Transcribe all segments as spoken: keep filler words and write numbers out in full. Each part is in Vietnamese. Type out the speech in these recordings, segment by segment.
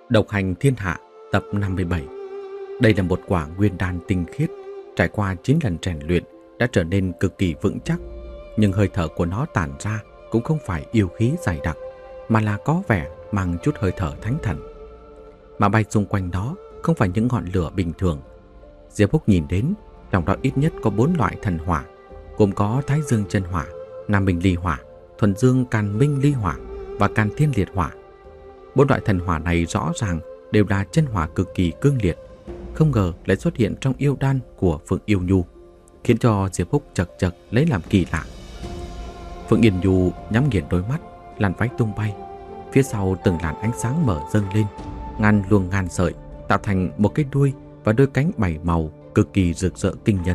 Độc hành thiên hạ tập năm mươi bảy. Đây là một quả nguyên đan tinh khiết, trải qua chín lần rèn luyện đã trở nên cực kỳ vững chắc, nhưng hơi thở của nó tản ra cũng không phải yêu khí dày đặc, mà là có vẻ mang chút hơi thở thánh thần. Mà bay xung quanh đó không phải những ngọn lửa bình thường. Diệp Húc nhìn đến, trong đó ít nhất có bốn loại thần hỏa, gồm có Thái Dương chân hỏa, Nam Minh ly hỏa, Thuần Dương Càn Minh ly hỏa và Càn Thiên liệt hỏa. Bốn loại thần hỏa này rõ ràng đều là chân hỏa cực kỳ cương liệt, không ngờ lại xuất hiện trong yêu đan của Phượng Yêu Nhu, khiến cho Diệp Húc chật chật lấy làm kỳ lạ. Phượng Yên Nhu nhắm nghiền đôi mắt, làn váy tung bay, phía sau từng làn ánh sáng mở dâng lên, ngàn luồng ngàn sợi tạo thành một cái đuôi và đôi cánh bảy màu cực kỳ rực rỡ kinh nhân.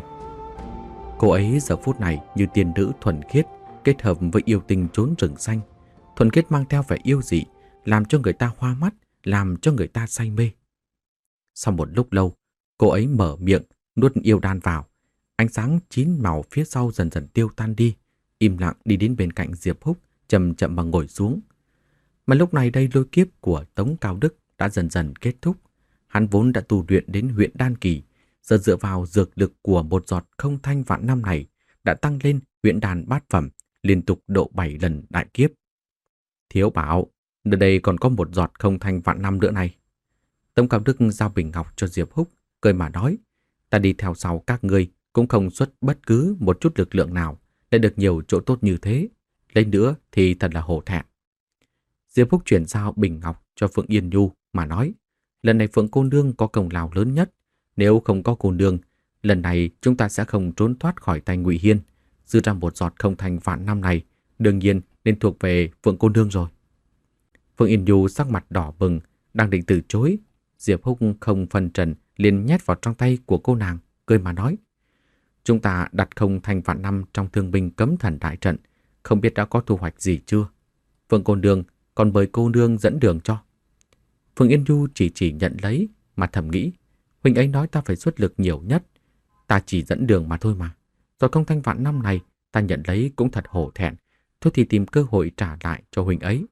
Cô ấy giờ phút này như tiên nữ thuần khiết kết hợp với yêu tinh trốn rừng xanh, thuần khiết mang theo vẻ yêu dị, làm cho người ta hoa mắt, làm cho người ta say mê. Sau một lúc lâu, cô ấy mở miệng nuốt yêu đan vào, ánh sáng chín màu phía sau dần dần tiêu tan đi, im lặng đi đến bên cạnh Diệp Húc, chậm chậm mà ngồi xuống. Mà lúc này đây lôi kiếp của Tống Cao Đức đã dần dần kết thúc. Hắn vốn đã tu luyện đến huyện đan kỳ, giờ dựa vào dược lực của một giọt không thanh vạn năm này đã tăng lên huyện đan bát phẩm, liên tục độ bảy lần đại kiếp. Thiếu bảo, nơi đây còn có một giọt không thanh vạn năm nữa này. Tống Cao Đức giao bình ngọc cho Diệp Húc, cười mà nói, ta đi theo sau các ngươi cũng không xuất bất cứ một chút lực lượng nào, để được nhiều chỗ tốt như thế. Lấy nữa thì thật là hổ thẹn. Diệp Húc chuyển giao bình ngọc cho Phượng Yên Nhu mà nói, lần này Phượng cô nương có công lao lớn nhất. Nếu không có cô nương, lần này chúng ta sẽ không trốn thoát khỏi tay Ngụy Hiên. Dư ra một giọt không thanh vạn năm này, đương nhiên nên thuộc về Phượng cô nương rồi. Phượng Yên Nhu sắc mặt đỏ bừng, đang định từ chối. Diệp Húc không phân trần liền nhét vào trong tay của cô nàng, cười mà nói, chúng ta đặt không thanh vạn năm trong thương binh cấm thần đại trận, không biết đã có thu hoạch gì chưa? Phượng cô nương còn mời cô nương dẫn đường cho. Phượng Yên Nhu chỉ chỉ nhận lấy, mà thầm nghĩ, huynh ấy nói ta phải xuất lực nhiều nhất, ta chỉ dẫn đường mà thôi mà. Rồi không thanh vạn năm này ta nhận lấy cũng thật hổ thẹn, thôi thì tìm cơ hội trả lại cho huynh ấy.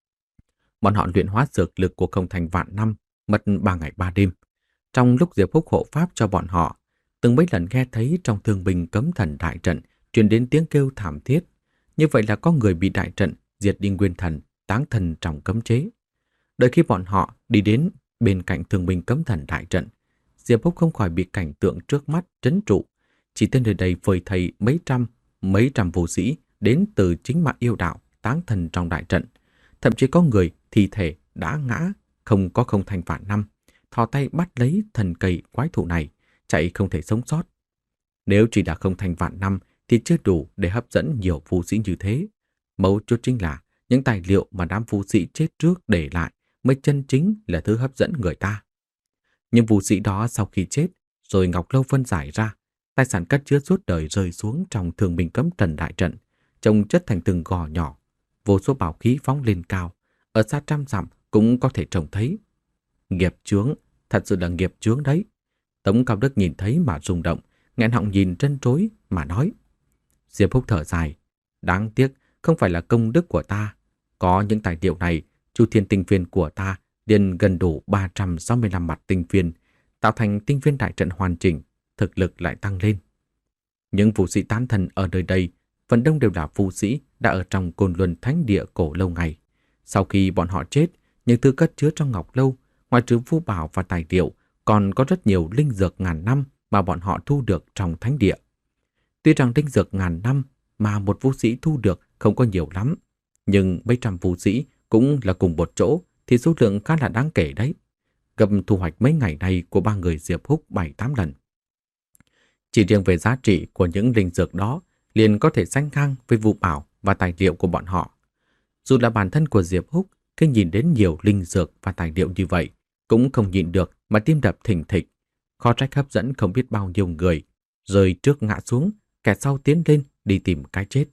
Bọn họ luyện hóa dược lực của không thanh vạn năm mất ba ngày ba đêm. Trong lúc Diệp Húc hộ pháp cho bọn họ, từng mấy lần nghe thấy trong thương binh cấm thần đại trận truyền đến tiếng kêu thảm thiết. Như vậy là có người bị đại trận diệt đi nguyên thần, táng thần trong cấm chế. Đợi khi bọn họ đi đến bên cạnh thương binh cấm thần đại trận, Diệp Húc không khỏi bị cảnh tượng trước mắt trấn trụ. Chỉ tên nơi đây vơi thầy mấy trăm, mấy trăm vũ sĩ đến từ chính mạng yêu đạo táng thần trong đại trận. Thậm chí có người thi thể đã ngã, không có không thanh vạn năm, thò tay bắt lấy thần cây quái thụ này, chạy không thể sống sót. Nếu chỉ đã không thanh vạn năm thì chưa đủ để hấp dẫn nhiều vũ sĩ như thế. Mấu chốt chính là những tài liệu mà đám vũ sĩ chết trước để lại mới chân chính là thứ hấp dẫn người ta. Nhưng vũ sĩ đó sau khi chết, rồi Ngọc Lâu phân giải ra, tài sản cất chứa suốt đời rơi xuống trong thương binh cấm thần đại trận, trông chất thành từng gò nhỏ, vô số bảo khí phóng lên cao, ở xa trăm dặm cũng có thể trông thấy. Nghiệp chướng, thật sự là nghiệp chướng đấy. Tống Cao Đức nhìn thấy mà rung động, nghẹn họng nhìn trân trối mà nói. Diệp Húc thở dài, đáng tiếc không phải là công đức của ta. Có những tài liệu này, Chu Thiên tinh phiên của ta liền gần đủ ba trăm sáu mươi lăm mặt tinh phiên, tạo thành tinh phiên đại trận hoàn chỉnh, thực lực lại tăng lên. Những vũ sĩ tán thần ở nơi đây, phần đông đều là vũ sĩ đã ở trong Côn Luân Thánh Địa cổ lâu ngày. Sau khi bọn họ chết, những thứ cất chứa trong Ngọc Lâu, ngoài trừ phú bảo và tài liệu, còn có rất nhiều linh dược ngàn năm mà bọn họ thu được trong Thánh Địa. Tuy rằng linh dược ngàn năm mà một vũ sĩ thu được không có nhiều lắm, nhưng mấy trăm vũ sĩ cũng là cùng một chỗ thì số lượng khá là đáng kể đấy. Gặp thu hoạch mấy ngày này của ba người Diệp Húc bảy tám lần. Chỉ riêng về giá trị của những linh dược đó liền có thể sánh ngang với vũ bảo và tài liệu của bọn họ. Dù là bản thân của Diệp Húc khi nhìn đến nhiều linh dược và tài liệu như vậy cũng không nhịn được mà tim đập thình thịch, khó trách hấp dẫn không biết bao nhiêu người, rơi trước ngã xuống, kẻ sau tiến lên đi tìm cái chết.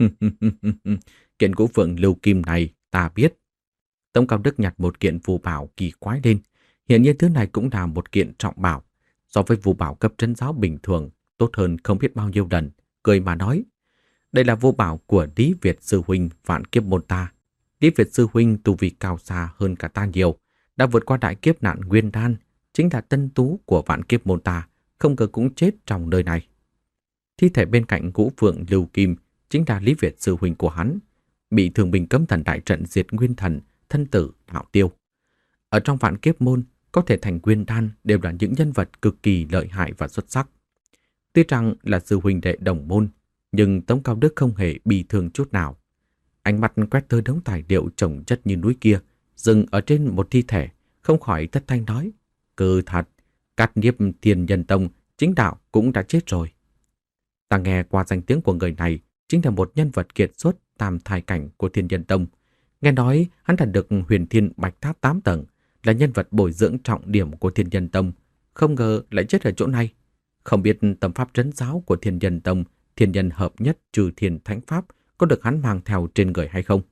Kiện Ngũ Phượng Lưu Kim này ta biết. Tống Cao Đức nhặt một kiện phù bảo kỳ quái lên, hiện nhiên thứ này cũng là một kiện trọng bảo, so với phù bảo cấp trấn giáo bình thường tốt hơn không biết bao nhiêu lần, cười mà nói, đây là vô bảo của Lý Việt sư huynh vạn kiếp môn ta. Lý Việt sư huynh tu vi cao xa hơn cả ta nhiều, đã vượt qua đại kiếp nạn nguyên đan, chính là tân tú của vạn kiếp môn ta, không ngờ cũng chết trong nơi này. Thi thể bên cạnh Ngũ Phượng Lưu Kim chính là Lý Việt sư huynh của hắn, bị thường bình cấm thần đại trận diệt nguyên thần, thân tử, đạo tiêu. Ở trong vạn kiếp môn, có thể thành nguyên đan đều là những nhân vật cực kỳ lợi hại và xuất sắc. Tuy rằng là sư huynh đệ đồng môn, nhưng Tống Cao Đức không hề bị thương chút nào. Ánh mắt quét tới đống tài liệu chồng chất như núi kia, dừng ở trên một thi thể, không khỏi thất thanh nói: "Cứ thật, Cát Niếp Thiên Nhân Tông chính đạo cũng đã chết rồi." Ta nghe qua danh tiếng của người này, chính là một nhân vật kiệt xuất tam thai cảnh của Thiên Nhân Tông. Nghe nói hắn đã được Huyền Thiên Bạch Tháp tám tầng, là nhân vật bồi dưỡng trọng điểm của Thiên Nhân Tông, không ngờ lại chết ở chỗ này. Không biết tâm pháp trấn giáo của Thiên Nhân Tông, Thiên Nhân hợp nhất trừ thiên thánh pháp, có được hắn mang theo trên người hay không?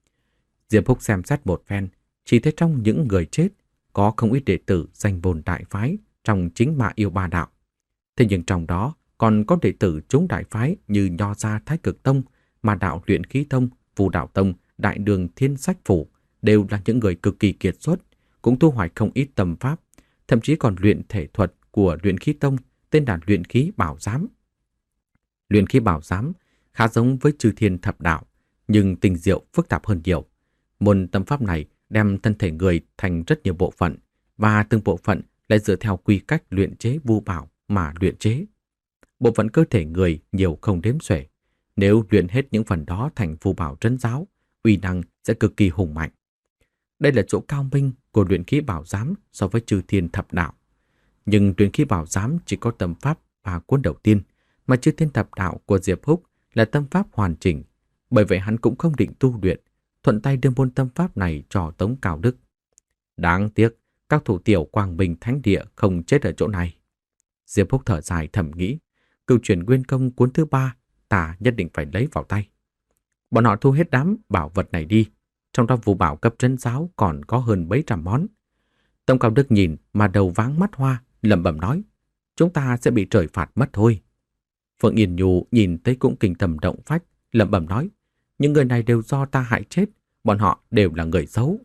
Diệp Húc xem xét một phen, chỉ thấy trong những người chết có không ít đệ tử danh bồn đại phái trong chính Mã Yêu Ba đạo. Thế nhưng trong đó còn có đệ tử chúng đại phái như Nho Gia Thái Cực Tông, Ma Đạo Luyện Khí Tông, Phù Đạo Tông, Đại Đường Thiên Sách Phủ, đều là những người cực kỳ kiệt xuất, cũng thu hoạch không ít tâm pháp, thậm chí còn luyện thể thuật của Luyện Khí Tông tên là Luyện Khí Bảo Giám. Luyện Khí Bảo Giám khá giống với Chư Thiên Thập Đạo, nhưng tinh diệu phức tạp hơn nhiều. Môn tâm pháp này đem thân thể người thành rất nhiều bộ phận, và từng bộ phận lại dựa theo quy cách luyện chế vu bảo mà luyện chế. Bộ phận cơ thể người nhiều không đếm xuể. Nếu luyện hết những phần đó thành vu bảo trấn giáo, uy năng sẽ cực kỳ hùng mạnh. Đây là chỗ cao minh của Luyện Khí Bảo Giám so với Chư Thiên Thập Đạo. Nhưng Luyện Khí Bảo Giám chỉ có tâm pháp và cuốn đầu tiên, mà Chư Thiên Thập Đạo của Diệp Húc là tâm pháp hoàn chỉnh. Bởi vậy hắn cũng không định tu luyện, thuận tay đưa môn tâm pháp này cho Tống Cao Đức. Đáng tiếc, các thủ tiểu Quang Minh Thánh Địa không chết ở chỗ này. Diệp Húc thở dài thầm nghĩ, Cửu Chuyển Nguyên Công cuốn thứ ba, ta nhất định phải lấy vào tay. Bọn họ thu hết đám bảo vật này đi, trong đó vu bảo cấp trấn giáo còn có hơn mấy trăm món. Tống Cao Đức nhìn mà đầu váng mắt hoa, lẩm bẩm nói, chúng ta sẽ bị trời phạt mất thôi. Phượng Yên Nhu nhìn thấy cũng kinh tâm động phách, lẩm bẩm nói, những người này đều do ta hại chết, bọn họ đều là người xấu.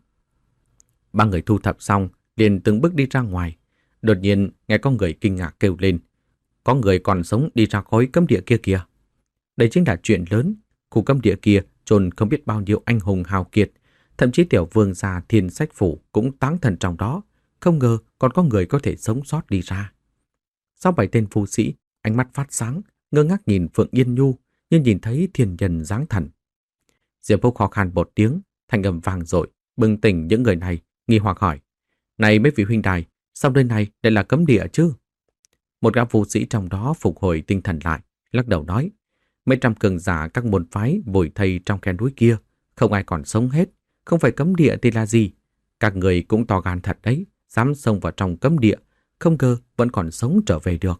Ba người thu thập xong, liền từng bước đi ra ngoài. Đột nhiên nghe có người kinh ngạc kêu lên, có người còn sống đi ra khối cấm địa kia kìa. Đây chính là chuyện lớn, khu cấm địa kia chôn không biết bao nhiêu anh hùng hào kiệt, thậm chí tiểu vương gia Thiên Sách Phủ cũng táng thần trong đó, không ngờ còn có người có thể sống sót đi ra. Sau bảy tên phu sĩ, ánh mắt phát sáng, ngơ ngác nhìn Phượng Yên Nhu, như nhìn thấy thiên nhân giáng thần. Diệp Húc khó khăn một tiếng, thanh âm vang dội, bừng tỉnh những người này, nghi hoặc hỏi, này mấy vị huynh đài, sao nơi này lại là cấm địa chứ? Một gã phu sĩ trong đó phục hồi tinh thần lại, lắc đầu nói, mấy trăm cường giả các môn phái vùi thây trong khe núi kia, không ai còn sống hết, không phải cấm địa thì là gì? Các người cũng to gan thật đấy, dám xông vào trong cấm địa, không ngờ vẫn còn sống trở về được.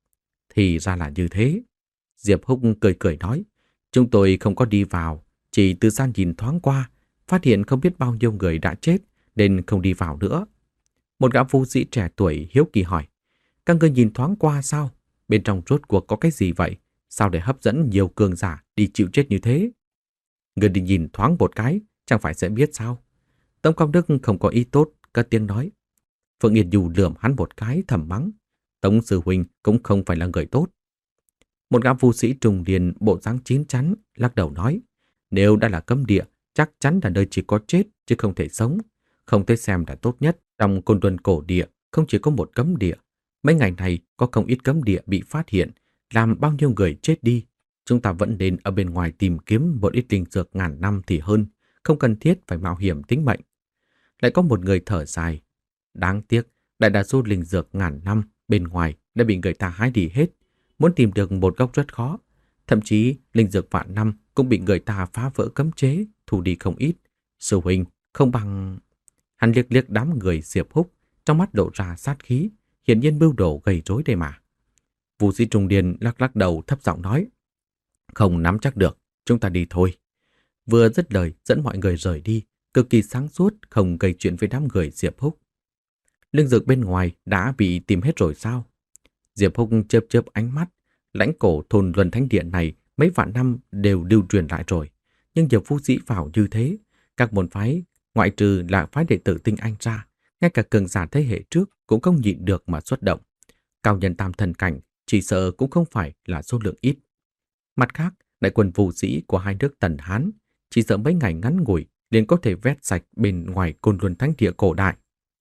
Thì ra là như thế. Diệp Húc cười cười nói, chúng tôi không có đi vào, chỉ từ xa nhìn thoáng qua, phát hiện không biết bao nhiêu người đã chết, nên không đi vào nữa. Một gã phu sĩ trẻ tuổi hiếu kỳ hỏi, các ngươi nhìn thoáng qua sao? Bên trong rốt cuộc có cái gì vậy? Sao để hấp dẫn nhiều cường giả đi chịu chết như thế? Người đi nhìn thoáng một cái, chẳng phải sẽ biết sao? Tống Cao Đức không có ý tốt, cất tiếng nói. Phượng Yên Nhu lườm hắn một cái thầm mắng, Tống sư huynh cũng không phải là người tốt. Một gã phu sĩ trùng điền bộ dáng chín chắn, lắc đầu nói, nếu đã là cấm địa, chắc chắn là nơi chỉ có chết chứ không thể sống. Không thể xem là tốt nhất. Trong Côn Luân cổ địa không chỉ có một cấm địa. Mấy ngày này có không ít cấm địa bị phát hiện, làm bao nhiêu người chết đi. Chúng ta vẫn nên ở bên ngoài tìm kiếm một ít linh dược ngàn năm thì hơn, không cần thiết phải mạo hiểm tính mệnh. Lại có một người thở dài. Đáng tiếc, đại đa số linh dược ngàn năm bên ngoài đã bị người ta hái đi hết. Muốn tìm được một gốc rất khó. Thậm chí linh dược vạn năm cũng bị người ta phá vỡ cấm chế, thu đi không ít. Sư huynh không bằng... Hắn liếc liếc đám người Diệp Húc, trong mắt lộ ra sát khí, hiển nhiên mưu đồ gây rối đây mà. Vũ sĩ Trung Điền lắc lắc đầu thấp giọng nói, không nắm chắc được, chúng ta đi thôi. Vừa dứt lời dẫn mọi người rời đi, cực kỳ sáng suốt, không gây chuyện với đám người Diệp Húc. Linh dược bên ngoài đã bị tìm hết rồi sao? Diệp Húc chớp chớp ánh mắt, lãnh cổ thôn Luân Thánh Điện này mấy vạn năm đều lưu truyền lại rồi, nhưng nhiều phu sĩ vào như thế, các môn phái ngoại trừ là phái đệ tử Tinh Anh ra, ngay cả cường giả thế hệ trước cũng không nhịn được mà xuất động. Cao nhân tam thần cảnh chỉ sợ cũng không phải là số lượng ít. Mặt khác, đại quân vũ sĩ của hai nước Tần Hán chỉ sợ mấy ngày ngắn ngủi liền có thể vét sạch bên ngoài Côn Luân Thánh Địa cổ đại.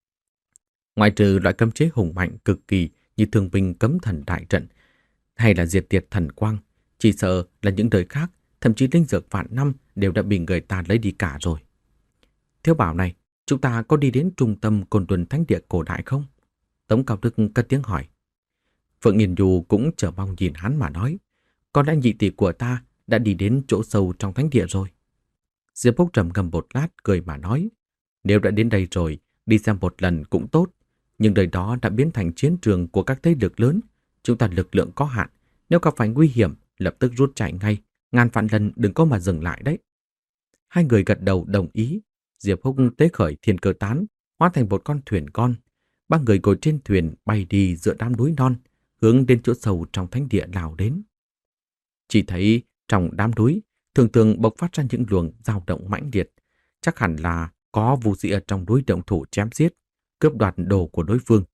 Ngoài trừ loại cấm chế hùng mạnh cực kỳ như thương binh cấm thần đại trận hay là diệt tiệt thần quang, chỉ sợ là những đời khác, thậm chí linh dược vạn năm đều đã bị người ta lấy đi cả rồi. Thiếu bảo này, chúng ta có đi đến trung tâm Côn Luân Thánh Địa cổ đại không? Tống Cao Đức cất tiếng hỏi. Phượng Nghiên Nhu cũng chờ mong nhìn hắn mà nói, có lẽ nhị tỷ của ta đã đi đến chỗ sâu trong thánh địa rồi. Diệp Phúc trầm ngâm một lát cười mà nói, nếu đã đến đây rồi, đi xem một lần cũng tốt, nhưng đời đó đã biến thành chiến trường của các thế lực lớn, chúng ta lực lượng có hạn, nếu gặp phải nguy hiểm, lập tức rút chạy ngay, ngàn vạn lần đừng có mà dừng lại đấy. Hai người gật đầu đồng ý, Diệp Phúc tế khởi thiên cơ tán, hóa thành một con thuyền con. Ba người ngồi trên thuyền bay đi giữa đám núi non, hướng đến chỗ sâu trong thánh địa lao đến. Chỉ thấy trong đám núi thường thường bộc phát ra những luồng dao động mãnh liệt, chắc hẳn là có vũ sĩ ở trong núi động thủ chém giết, cướp đoạt đồ của đối phương.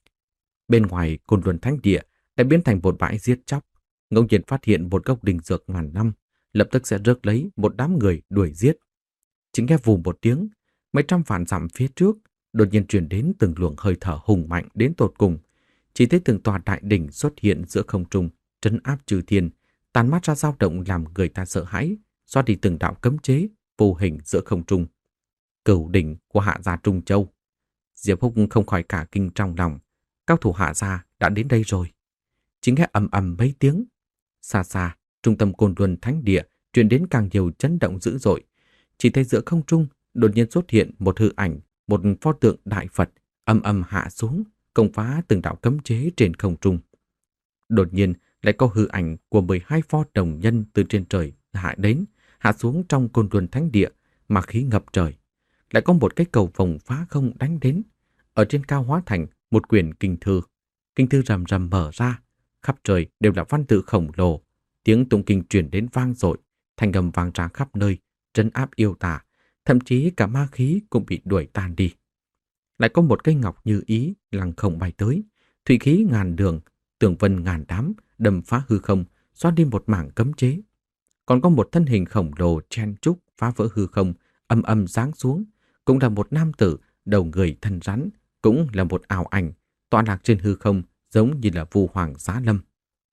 Bên ngoài Côn Luân Thánh Địa đã biến thành một bãi giết chóc, ngẫu nhiên phát hiện một gốc đình dược ngàn năm, lập tức sẽ rước lấy một đám người đuổi giết. Chỉ nghe vù một tiếng, mấy trăm vạn dặm phía trước đột nhiên truyền đến từng luồng hơi thở hùng mạnh đến tột cùng. Chỉ thấy từng tòa đại đỉnh xuất hiện giữa không trung, trấn áp chư thiên, tàn mát ra dao động làm người ta sợ hãi, xóa đi từng đạo cấm chế vô hình giữa không trung. Cửu đỉnh của Hạ gia Trung Châu. Diệp Phúc không khỏi cả kinh trong lòng, cao thủ Hạ gia đã đến đây rồi. Chỉ nghe ầm ầm mấy tiếng, xa xa trung tâm Côn Luân Thánh Địa truyền đến càng nhiều chấn động dữ dội. Chỉ thấy giữa không trung đột nhiên xuất hiện một hư ảnh, một pho tượng đại Phật ầm ầm hạ xuống, công phá từng đạo cấm chế trên không trung. Đột nhiên lại có hư ảnh của mười hai pho đồng nhân từ trên trời hạ đến, hạ xuống trong Côn Luân Thánh Địa, mà khí ngập trời. Lại có một cái cầu vồng phá không đánh đến, ở trên cao hóa thành một quyển kinh thư. Kinh thư rầm rầm mở ra, khắp trời đều là văn tự khổng lồ, tiếng tụng kinh truyền đến vang dội, thanh âm vang ra khắp nơi, trấn áp yêu tà, thậm chí cả ma khí cũng bị đuổi tan đi. Lại có một cây ngọc như ý lăng không bay tới, thủy khí ngàn đường, tường vân ngàn đám, đâm phá hư không, xóa đi một mảng cấm chế. Còn có một thân hình khổng lồ chen trúc phá vỡ hư không, âm âm giáng xuống, cũng là một nam tử, đầu người thân rắn, cũng là một ảo ảnh, tọa lạc trên hư không, giống như là Vu Hoàng Giá Lâm.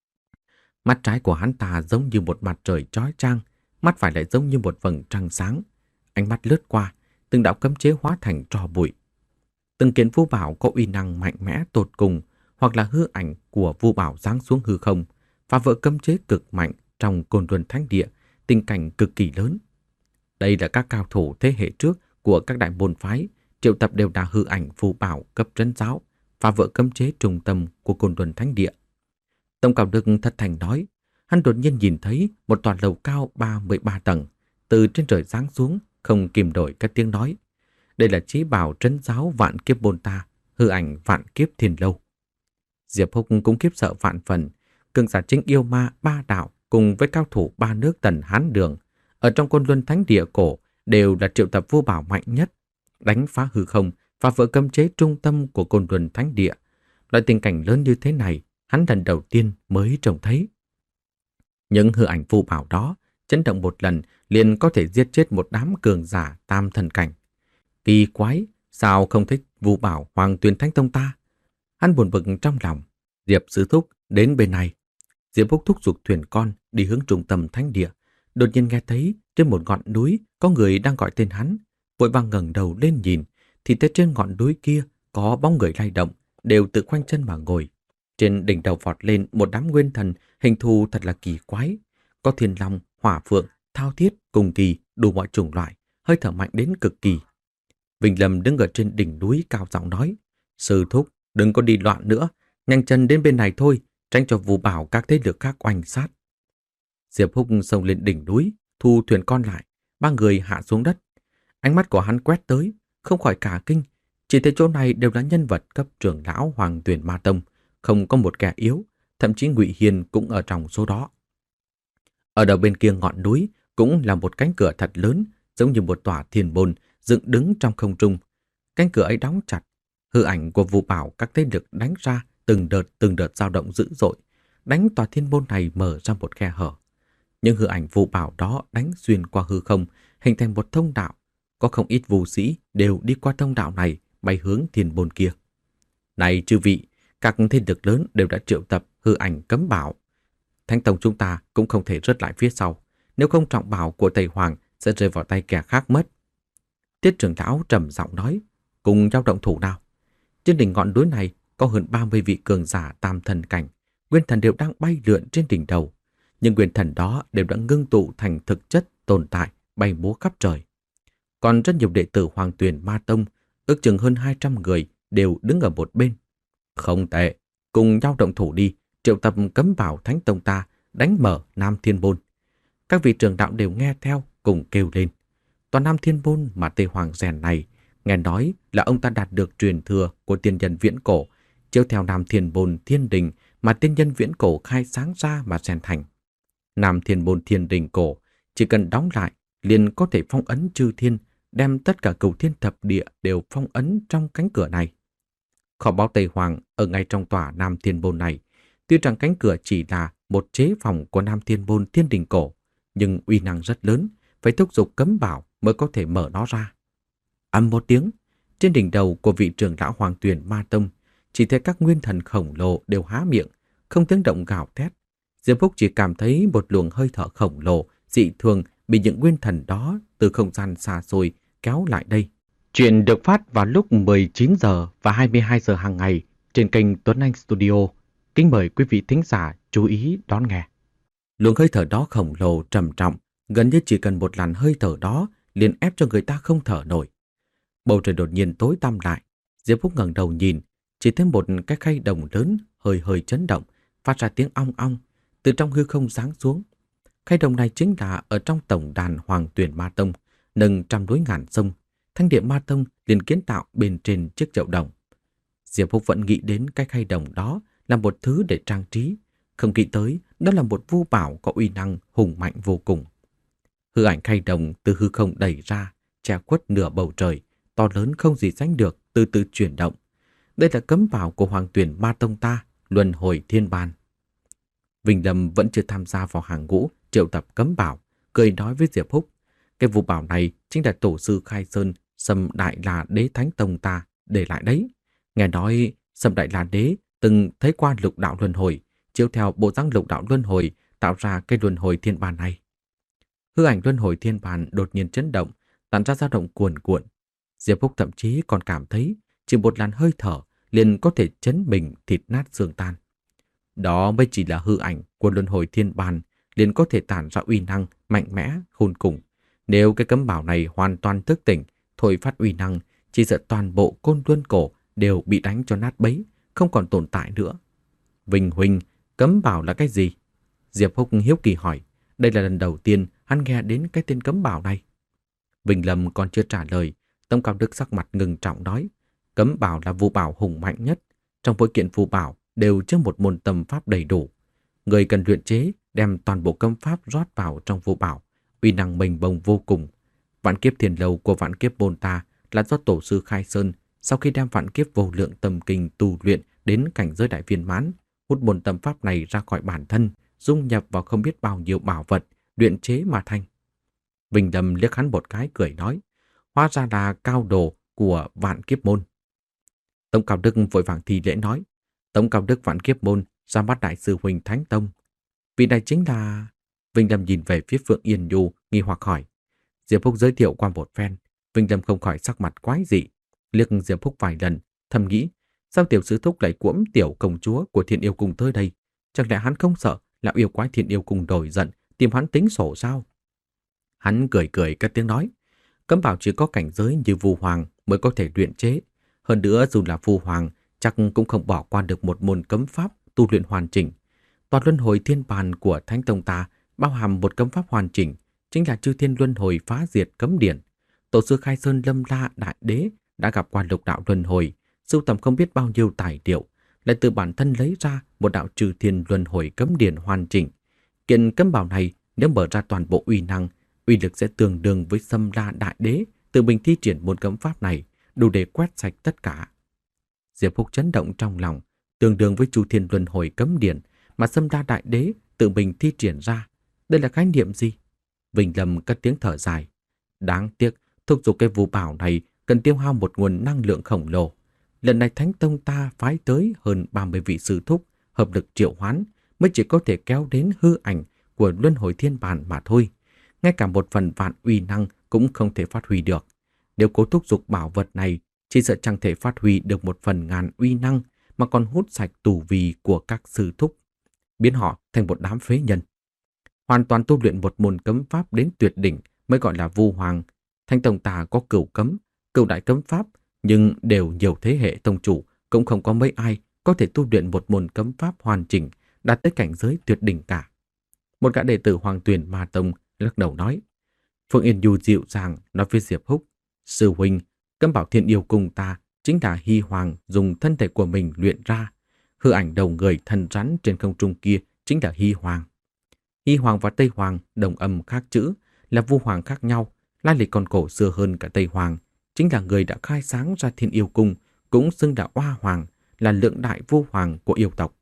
Mắt trái của hắn ta giống như một mặt trời chói chang, mắt phải lại giống như một vầng trăng sáng. Ánh mắt lướt qua, từng đạo cấm chế hóa thành tro bụi. Từng kiện vu bảo có uy năng mạnh mẽ tột cùng, hoặc là hư ảnh của vu bảo giáng xuống hư không, phá vỡ cấm chế cực mạnh trong Côn Luân Thánh Địa, tình cảnh cực kỳ lớn. Đây là các cao thủ thế hệ trước của các đại môn phái, triệu tập đều là hư ảnh vu bảo cấp trấn giáo, phá vỡ cấm chế trung tâm của Côn Luân Thánh Địa. Tông Cao Đức thật thành nói, hắn đột nhiên nhìn thấy một tòa lầu cao ba mươi ba tầng, từ trên trời giáng xuống, không kìm đổi các tiếng nói. Đây là chí bảo trấn giáo vạn kiếp bôn ta, hư ảnh vạn kiếp thiên lâu. Diệp Phúc cũng khiếp sợ vạn phần, cường giả chính yêu ma ba đạo cùng với cao thủ ba nước Tần Hán Đường, ở trong Côn Luân Thánh Địa cổ đều là triệu tập vô bảo mạnh nhất, đánh phá hư không, phá vỡ cấm chế trung tâm của Côn Luân Thánh Địa. Loại tình cảnh lớn như thế này, hắn lần đầu tiên mới trông thấy. Những hư ảnh vô bảo đó, chấn động một lần liền có thể giết chết một đám cường giả tam thần cảnh. Kỳ quái, sao không thích vu bảo Hoàng Tuyền Thánh Tông ta? Hắn buồn bực trong lòng. Diệp Sư Thúc đến bên này. Diệp Phúc thúc giục thuyền con đi hướng trung tâm thánh địa. Đột nhiên nghe thấy trên một ngọn núi có người đang gọi tên hắn. Vội vàng ngẩng đầu lên nhìn, thì thấy trên ngọn núi kia có bóng người lay động, đều tự khoanh chân mà ngồi. Trên đỉnh đầu vọt lên một đám nguyên thần, hình thù thật là kỳ quái. Có thiên long, hỏa phượng, thao thiết, cùng kỳ, đủ mọi chủng loại, hơi thở mạnh đến cực kỳ. Vinh Lâm đứng ở trên đỉnh núi cao giọng nói, Sư Thúc, đừng có đi loạn nữa, nhanh chân đến bên này thôi, tránh cho vu bảo các thế lực khác oanh sát. Diệp Húc xông lên đỉnh núi, thu thuyền con lại, ba người hạ xuống đất. Ánh mắt của hắn quét tới, không khỏi cả kinh, chỉ thấy chỗ này đều là nhân vật cấp trưởng lão Hoàng Tuyền Ma Tông, không có một kẻ yếu, thậm chí Ngụy Hiền cũng ở trong số đó. Ở đầu bên kia ngọn núi cũng là một cánh cửa thật lớn, giống như một tòa thiên môn dựng đứng trong không trung. Cánh cửa ấy đóng chặt, Hư ảnh của Vu Bảo các thế lực đánh ra từng đợt từng đợt dao động dữ dội, đánh tòa thiên môn này mở ra một khe hở. Nhưng hư ảnh Vu Bảo đó đánh xuyên qua hư không, hình thành một thông đạo. Có không ít vu sĩ đều đi qua thông đạo này, bay hướng thiên môn kia. Này chư vị, các thế lực lớn đều đã triệu tập hư ảnh cấm bảo. Thánh tông chúng ta cũng không thể rớt lại phía sau, nếu không trọng bảo của Tây Hoàng sẽ rơi vào tay kẻ khác mất. Tiết trưởng lão trầm giọng nói, cùng nhau động thủ nào. Trên đỉnh ngọn núi này có hơn ba mươi vị cường giả tam thần cảnh, nguyên thần đều đang bay lượn trên đỉnh đầu. Nhưng nguyên thần đó đều đã ngưng tụ thành thực chất tồn tại, bay múa khắp trời. Còn rất nhiều đệ tử Hoàng Tuyền Ma Tông, ước chừng hơn hai trăm người đều đứng ở một bên. Không tệ, cùng nhau động thủ đi, triệu tập cấm bảo Thánh Tông ta đánh mở Nam Thiên Môn. Các vị trưởng đạo đều nghe theo, cùng kêu lên. Toàn Nam Thiên Môn mà Tây Hoàng rèn này, nghe nói là ông ta đạt được truyền thừa của tiên nhân viễn cổ, chiếu theo Nam Thiên Môn Thiên Đình mà tiên nhân viễn cổ khai sáng ra mà rèn thành. Nam Thiên Môn Thiên Đình cổ chỉ cần đóng lại liền có thể phong ấn chư thiên, đem tất cả cửu thiên thập địa đều phong ấn trong cánh cửa này. Kho báu Tây Hoàng ở ngay trong tòa Nam Thiên Môn này, tuy rằng cánh cửa chỉ là một chế phòng của Nam Thiên Môn Thiên Đình cổ, nhưng uy năng rất lớn, phải thúc giục cấm bảo mới có thể mở nó ra. Ầm một tiếng, trên đỉnh đầu của vị trưởng lão Hoàng Tuyền Ma Tông, chỉ thấy các nguyên thần khổng lồ đều há miệng, không tiếng động gào thét. Diệp Phúc chỉ cảm thấy một luồng hơi thở khổng lồ, dị thường bị những nguyên thần đó từ không gian xa xôi kéo lại đây. Chuyện được phát vào lúc mười chín giờ và hai mươi hai giờ hàng ngày trên kênh Tuấn Anh Studio. Kính mời quý vị thính giả chú ý đón nghe. Luồng hơi thở đó khổng lồ trầm trọng, gần như chỉ cần một làn hơi thở đó liền ép cho người ta không thở nổi. Bầu trời đột nhiên tối tăm lại, Diệp Phúc ngẩng đầu nhìn, chỉ thấy một cái khay đồng lớn hơi hơi chấn động, phát ra tiếng ong ong, từ trong hư không giáng xuống. Khay đồng này chính là ở trong tổng đàn Hoàng Tuyền Ma Tông, nâng trăm núi ngàn sông, Thanh Địa Ma Tông liền kiến tạo bên trên chiếc chậu đồng. Diệp Phúc vẫn nghĩ đến cái khay đồng đó là một thứ để trang trí, không nghĩ tới đó là một vu bảo có uy năng hùng mạnh vô cùng. Hư ảnh khay đồng từ hư không đẩy ra, che khuất nửa bầu trời, to lớn không gì sánh được, từ từ chuyển động. Đây là cấm bảo của Hoàng Tuyền Ma Tông ta, Luân Hồi Thiên Bàn. Vinh Lâm vẫn chưa tham gia vào hàng ngũ triệu tập cấm bảo, cười nói với Diệp Phúc, cái vu bảo này chính là tổ sư Khai Sơn Sâm Đại La Đế Thánh Tông ta để lại đấy. Nghe nói Sâm Đại La Đế từng thấy qua lục đạo luân hồi, chiếu theo bộ dáng lục đạo luân hồi tạo ra cái luân hồi thiên bàn này. Hư ảnh luân hồi thiên bàn đột nhiên chấn động, tản ra dao động cuồn cuộn. Diệp Phúc thậm chí còn cảm thấy chỉ một làn hơi thở liền có thể chấn mình thịt nát xương tan. Đó mới chỉ là hư ảnh của luân hồi thiên bàn, liền có thể tản ra uy năng mạnh mẽ khôn cùng. Nếu cái cấm bảo này hoàn toàn thức tỉnh, thôi phát uy năng, chỉ sợ toàn bộ côn luân cổ đều bị đánh cho nát bấy, không còn tồn tại nữa. Vinh huynh, cấm bảo là cái gì? Diệp Phúc hiếu kỳ hỏi. Đây là lần đầu tiên hắn nghe đến cái tên cấm bảo này. Vinh Lâm còn chưa trả lời, Tông Cao Đức sắc mặt ngưng trọng nói, cấm bảo là vu bảo hùng mạnh nhất. Trong mỗi kiện vu bảo đều chứa một môn tâm pháp đầy đủ. Người cần luyện chế, đem toàn bộ cấm pháp rót vào trong vu bảo, uy năng mênh mông vô cùng. Vạn kiếp thiền lâu của vạn kiếp môn ta là do tổ sư Khai Sơn sau khi đem vạn kiếp vô lượng tâm kinh tu luyện đến cảnh giới đại viên mãn, hút môn tâm pháp này ra khỏi bản thân, dung nhập vào không biết bao nhiêu bảo vật, luyện chế mà thành. Vinh Lâm liếc hắn một cái cười nói, hóa ra là cao đồ của vạn kiếp môn. Tông Cao Đức vội vàng thi lễ nói, Tông Cao Đức vạn kiếp môn ra mắt đại sư huynh Thánh Tông. Vị này chính là... Vinh Lâm nhìn về phía Phượng Yên Nhu, nghi hoặc hỏi. Diệp Phúc giới thiệu qua một phen, Vinh Lâm không khỏi sắc mặt quái dị, liếc Diệp Phúc vài lần, thầm nghĩ, sao tiểu sứ thúc lại cuỗm tiểu công chúa của Thiên Yêu Cung tới đây? Chẳng lẽ hắn không sợ lão yêu quái Thiên Yêu Cung đổi giận, tìm hắn tính sổ sao? Hắn cười cười cất tiếng nói, cấm bảo chỉ có cảnh giới như Vu Hoàng mới có thể luyện chế. Hơn nữa dù là Vu Hoàng, chắc cũng không bỏ qua được một môn cấm pháp tu luyện hoàn chỉnh. Toàn luân hồi thiên bàn của Thánh Tông ta bao hàm một cấm pháp hoàn chỉnh, chính là chư thiên luân hồi phá diệt cấm điển. Tổ sư Khai Sơn Lâm La Đại Đế đã gặp qua lục đạo luân hồi, sưu tầm không biết bao nhiêu tài liệu, lại từ bản thân lấy ra một đạo trừ thiên luân hồi cấm điển hoàn chỉnh. Kiện cấm bảo này nếu mở ra toàn bộ uy năng, uy lực sẽ tương đương với Sâm La Đại Đế tự mình thi triển môn cấm pháp này, đủ để quét sạch tất cả. Diệp Phúc chấn động trong lòng, tương đương với Chu Thiên Luân Hồi cấm điển mà Sâm Đa Đại Đế tự mình thi triển ra. Đây là khái niệm gì? Vinh Lâm cất tiếng thở dài. Đáng tiếc, thúc giục cái vũ bảo này cần tiêu hao một nguồn năng lượng khổng lồ. Lần này Thánh Tông ta phái tới hơn ba mươi vị sư thúc, hợp lực triệu hoán, mới chỉ có thể kéo đến hư ảnh của Luân Hồi Thiên Bản mà thôi. Ngay cả một phần vạn uy năng cũng không thể phát huy được. Nếu cố thúc giục bảo vật này, chỉ sợ chẳng thể phát huy được một phần ngàn uy năng, mà còn hút sạch tù vi của các sư thúc, biến họ thành một đám phế nhân. Hoàn toàn tu luyện một môn cấm pháp đến tuyệt đỉnh mới gọi là vu hoàng. Thánh Tông ta có cửu cấm, cửu đại cấm pháp, nhưng đều nhiều thế hệ tông chủ, cũng không có mấy ai có thể tu luyện một môn cấm pháp hoàn chỉnh, đạt tới cảnh giới tuyệt đỉnh cả. Một gã đệ tử Hoàng Tuyền Ma Tông lắc đầu nói. Phương Yên Du dịu dàng nói với Diệp Húc, sư huynh, cấm bảo Thiên Yêu Cung ta chính là Hy Hoàng dùng thân thể của mình luyện ra. Hư ảnh đầu người thần rắn trên không trung kia chính là Hy Hoàng. Hy Hoàng và Tây Hoàng đồng âm khác chữ, là vu hoàng khác nhau, lai lịch còn cổ xưa hơn cả Tây Hoàng, chính là người đã khai sáng ra Thiên Yêu Cung, cũng xưng là Oa Hoàng, là lượng đại vu hoàng của yêu tộc.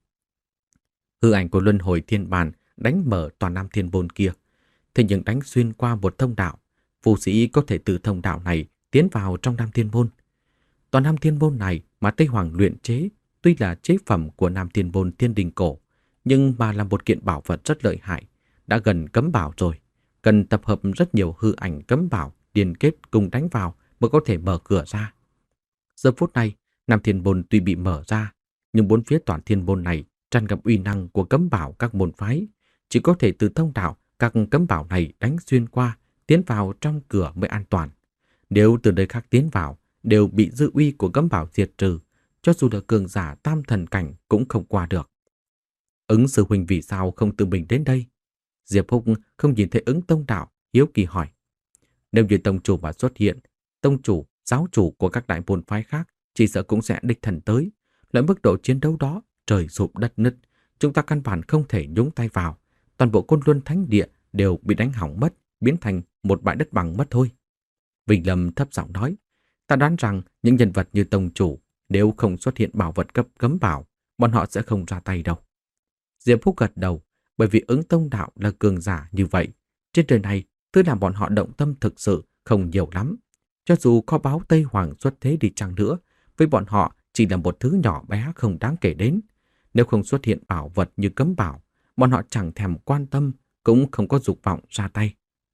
Hư ảnh của Luân Hồi Thiên Bản đánh mở toàn Nam Thiên Môn kia, thế nhưng đánh xuyên qua một thông đạo, phù sĩ có thể từ thông đạo này tiến vào trong Nam Thiên Môn. Toàn Nam Thiên Môn này mà Tây Hoàng luyện chế, tuy là chế phẩm của Nam Thiên Môn Thiên Đình cổ, nhưng mà là một kiện bảo vật rất lợi hại, đã gần cấm bảo rồi, cần tập hợp rất nhiều hư ảnh cấm bảo liên kết cùng đánh vào mới có thể mở cửa ra. Giờ phút này, Nam Thiên Môn tuy bị mở ra, nhưng bốn phía toàn Thiên Môn này tràn ngập uy năng của cấm bảo các môn phái, chỉ có thể từ thông đạo các cấm bảo này đánh xuyên qua, tiến vào trong cửa mới an toàn. Nếu từ nơi khác tiến vào, đều bị dư uy của cấm bảo diệt trừ, cho dù là cường giả tam thần cảnh cũng không qua được. Ứng sư huynh vì sao không tự mình đến đây? Diệp Húc không nhìn thấy Ứng tông đạo, hiếu kỳ hỏi. Nếu như tông chủ mà xuất hiện, tông chủ, giáo chủ của các đại môn phái khác chỉ sợ cũng sẽ đích thần tới. Loại mức độ chiến đấu đó, trời sụp đất nứt, chúng ta căn bản không thể nhúng tay vào. Toàn bộ Côn Luân Thánh Địa đều bị đánh hỏng mất, biến thành một bãi đất bằng mất thôi. Vinh Lâm thấp giọng nói, ta đoán rằng những nhân vật như tông chủ, nếu không xuất hiện bảo vật cấp cấm bảo, bọn họ sẽ không ra tay đâu. Diệp Phúc gật đầu, bởi vì Ứng tông đạo là cường giả như vậy. Trên đời này, thứ làm bọn họ động tâm thực sự không nhiều lắm. Cho dù kho báu Tây Hoàng xuất thế đi chăng nữa, với bọn họ chỉ là một thứ nhỏ bé không đáng kể đến. Nếu không xuất hiện bảo vật như cấm bảo, bọn họ chẳng thèm quan tâm, cũng không có dục vọng ra tay.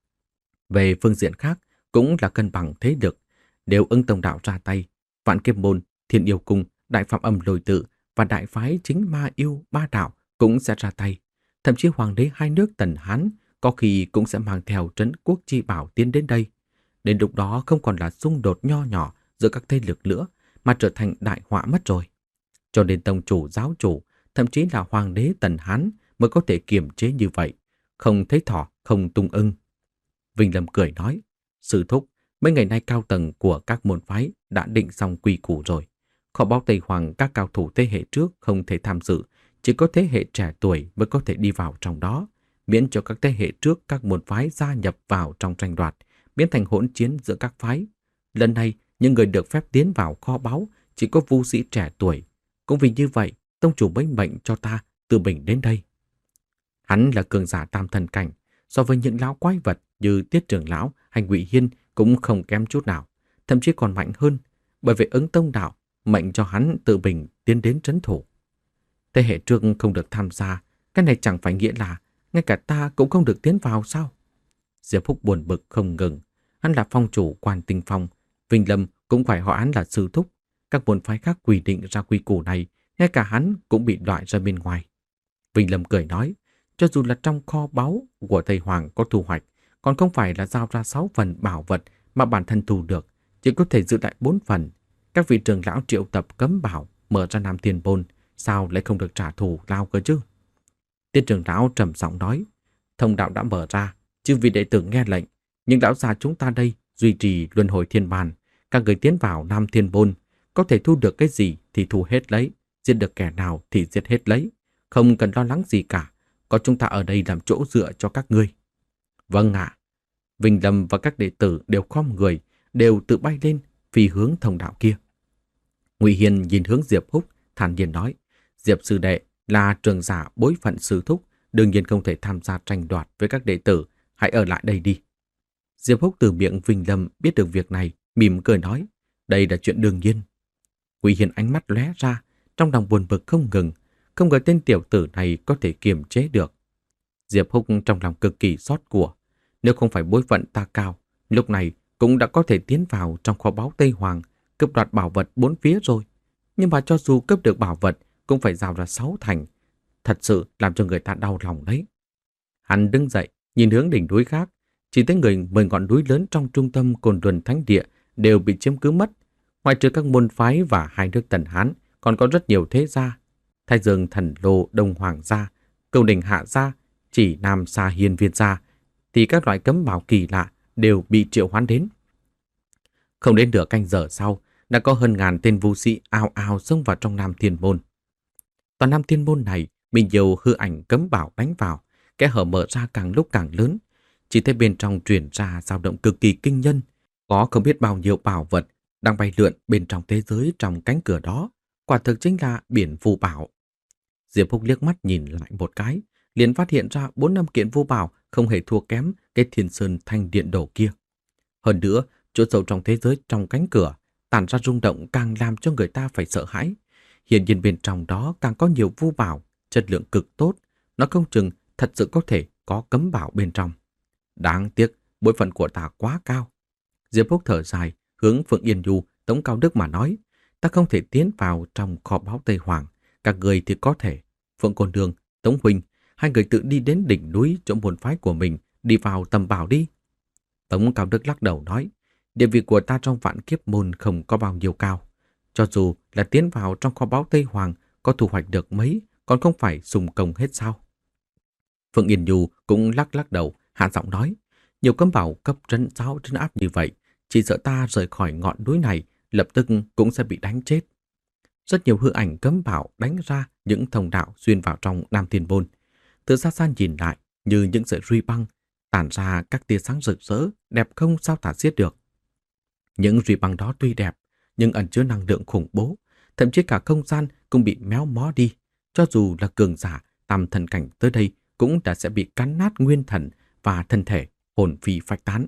Về phương diện khác, cũng là cân bằng thế lực. Nếu Ứng tông đạo ra tay, Vạn Kiếp Môn, Thiên Yêu Cung, Đại Phạm Âm Lôi Tự và đại phái chính Ma Yêu Ba Đạo cũng sẽ ra tay. Thậm chí hoàng đế hai nước Tần Hán có khi cũng sẽ mang theo trấn quốc chi bảo tiến đến đây. Đến lúc đó không còn là xung đột nho nhỏ giữa các thế lực nữa, mà trở thành đại họa mất rồi. Cho nên tông chủ, giáo chủ, thậm chí là hoàng đế Tần Hán mới có thể kiềm chế như vậy, không thấy thỏ, không tung ưng. Vinh Lâm cười nói, sư thúc, mấy ngày nay cao tầng của các môn phái đã định xong quy củ rồi. Kho báu Tây Hoàng các cao thủ thế hệ trước không thể tham dự, chỉ có thế hệ trẻ tuổi mới có thể đi vào trong đó, miễn cho các thế hệ trước các môn phái gia nhập vào trong tranh đoạt, biến thành hỗn chiến giữa các phái. Lần này, những người được phép tiến vào kho báu chỉ có vu sĩ trẻ tuổi. Cũng vì như vậy, tông chủ mới mệnh cho ta tự mình đến đây. Hắn là cường giả tam thần cảnh, so với những lão quái vật như Tiết Trưởng Lão hay Ngụy Hiên cũng không kém chút nào, thậm chí còn mạnh hơn, bởi vì Ứng tông đạo mệnh cho hắn tự mình tiến đến trấn thủ. Thế hệ trước không được tham gia, cái này chẳng phải nghĩa là ngay cả ta cũng không được tiến vào sao? Diệp Phúc buồn bực không ngừng. Hắn là phong chủ Quan Tinh Phong, Vinh Lâm cũng phải họ hắn là sư thúc. Các môn phái khác quy định ra quy củ này, ngay cả hắn cũng bị loại ra bên ngoài. Vinh Lâm cười nói, cho dù là trong kho báu của Tây Hoàng có thu hoạch, còn không phải là giao ra sáu phần bảo vật mà bản thân thu được, chỉ có thể giữ lại bốn phần. Các vị trưởng lão triệu tập cấm bảo mở ra Nam Thiên Môn, sao lại không được trả thù lao cơ chứ? Tiết trưởng lão trầm giọng nói, thông đạo đã mở ra, chư vị đệ tử nghe lệnh, nhưng lão già chúng ta đây duy trì luân hồi thiên bàn, các người tiến vào Nam Thiên Môn, có thể thu được cái gì thì thu hết lấy, giết được kẻ nào thì giết hết lấy, không cần lo lắng gì cả, có chúng ta ở đây làm chỗ dựa cho các ngươi. Vâng ạ. Vinh Lâm và các đệ tử đều khom người, đều tự bay lên phi hướng thông đạo kia. Ngụy Hiền nhìn hướng Diệp Húc, thản nhiên nói, Diệp sư đệ là trường giả bối phận sư thúc, đương nhiên không thể tham gia tranh đoạt với các đệ tử, hãy ở lại đây đi. Diệp Húc từ miệng Vinh Lâm biết được việc này, mỉm cười nói, đây là chuyện đương nhiên. Ngụy Hiền ánh mắt lóe ra, trong lòng buồn bực không ngừng, không ngờ tên tiểu tử này có thể kiềm chế được. Diệp Húc trong lòng cực kỳ xót của, nếu không phải bối phận ta cao, lúc này cũng đã có thể tiến vào trong kho báu Tây Hoàng, cướp đoạt bảo vật bốn phía rồi. Nhưng mà cho dù cướp được bảo vật, cũng phải giao ra sáu thành. Thật sự làm cho người ta đau lòng đấy. Hắn đứng dậy, nhìn hướng đỉnh núi khác, chỉ thấy người mười ngọn núi lớn trong trung tâm Cồn Luân Thánh Địa đều bị chiếm cứ mất. Ngoài trừ các môn phái và hai nước Tần Hán, còn có rất nhiều thế gia. Thái Dương Thần Lô Đông Hoàng gia, Cửu Đình Hạ gia, Chỉ Nam Sa Hiên Viên gia, thì các loại cấm bảo kỳ lạ đều bị triệu hoán đến. Không đến nửa canh giờ sau, đã có hơn ngàn tên vũ sĩ ào ào xông vào trong Nam Thiên Môn. Toàn Nam Thiên Môn này bị nhiều hư ảnh cấm bảo đánh vào, kẽ hở mở ra càng lúc càng lớn. Chỉ thấy bên trong truyền ra dao động cực kỳ kinh nhân, có không biết bao nhiêu bảo vật đang bay lượn bên trong thế giới trong cánh cửa đó, quả thực chính là biển phù bảo. Diệp Húc liếc mắt nhìn lại một cái, liền phát hiện ra bốn năm kiện vô bảo không hề thua kém cái Thiên Sơn Thanh Điện Đồ kia. Hơn nữa, chỗ sâu trong thế giới trong cánh cửa tản ra rung động càng làm cho người ta phải sợ hãi. Hiển nhiên bên trong đó càng có nhiều vô bảo, chất lượng cực tốt, nó không chừng thật sự có thể có cấm bảo bên trong. Đáng tiếc, bối phận của ta quá cao. Diệp Húc thở dài, hướng Phượng Yên Du, Tống Cao Đức mà nói, ta không thể tiến vào trong kho báu Tây Hoàng, các người thì có thể. Phượng Cô Nương, Tống Huynh, hai người tự đi đến đỉnh núi chỗ môn phái của mình, đi vào tầm bảo đi. Tống Cao Đức lắc đầu nói, địa vị của ta trong vạn kiếp môn không có bao nhiêu cao. Cho dù là tiến vào trong kho báu Tây Hoàng, có thu hoạch được mấy, còn không phải dùng công hết sao? Phượng Yên Du cũng lắc lắc đầu, hạ giọng nói, nhiều cấm bảo cấp trấn giáo trấn áp như vậy, chỉ sợ ta rời khỏi ngọn núi này, lập tức cũng sẽ bị đánh chết. Rất nhiều hư ảnh cấm bảo đánh ra những thông đạo xuyên vào trong Nam Thiên Môn. Từ xa xa nhìn lại, như những sợi ruy băng, tản ra các tia sáng rực rỡ, đẹp không sao tả xiết được. Những ruy băng đó tuy đẹp, nhưng ẩn chứa năng lượng khủng bố, thậm chí cả không gian cũng bị méo mó đi. Cho dù là cường giả, tam thần cảnh tới đây cũng đã sẽ bị cắn nát nguyên thần và thân thể, hồn phi phách tán.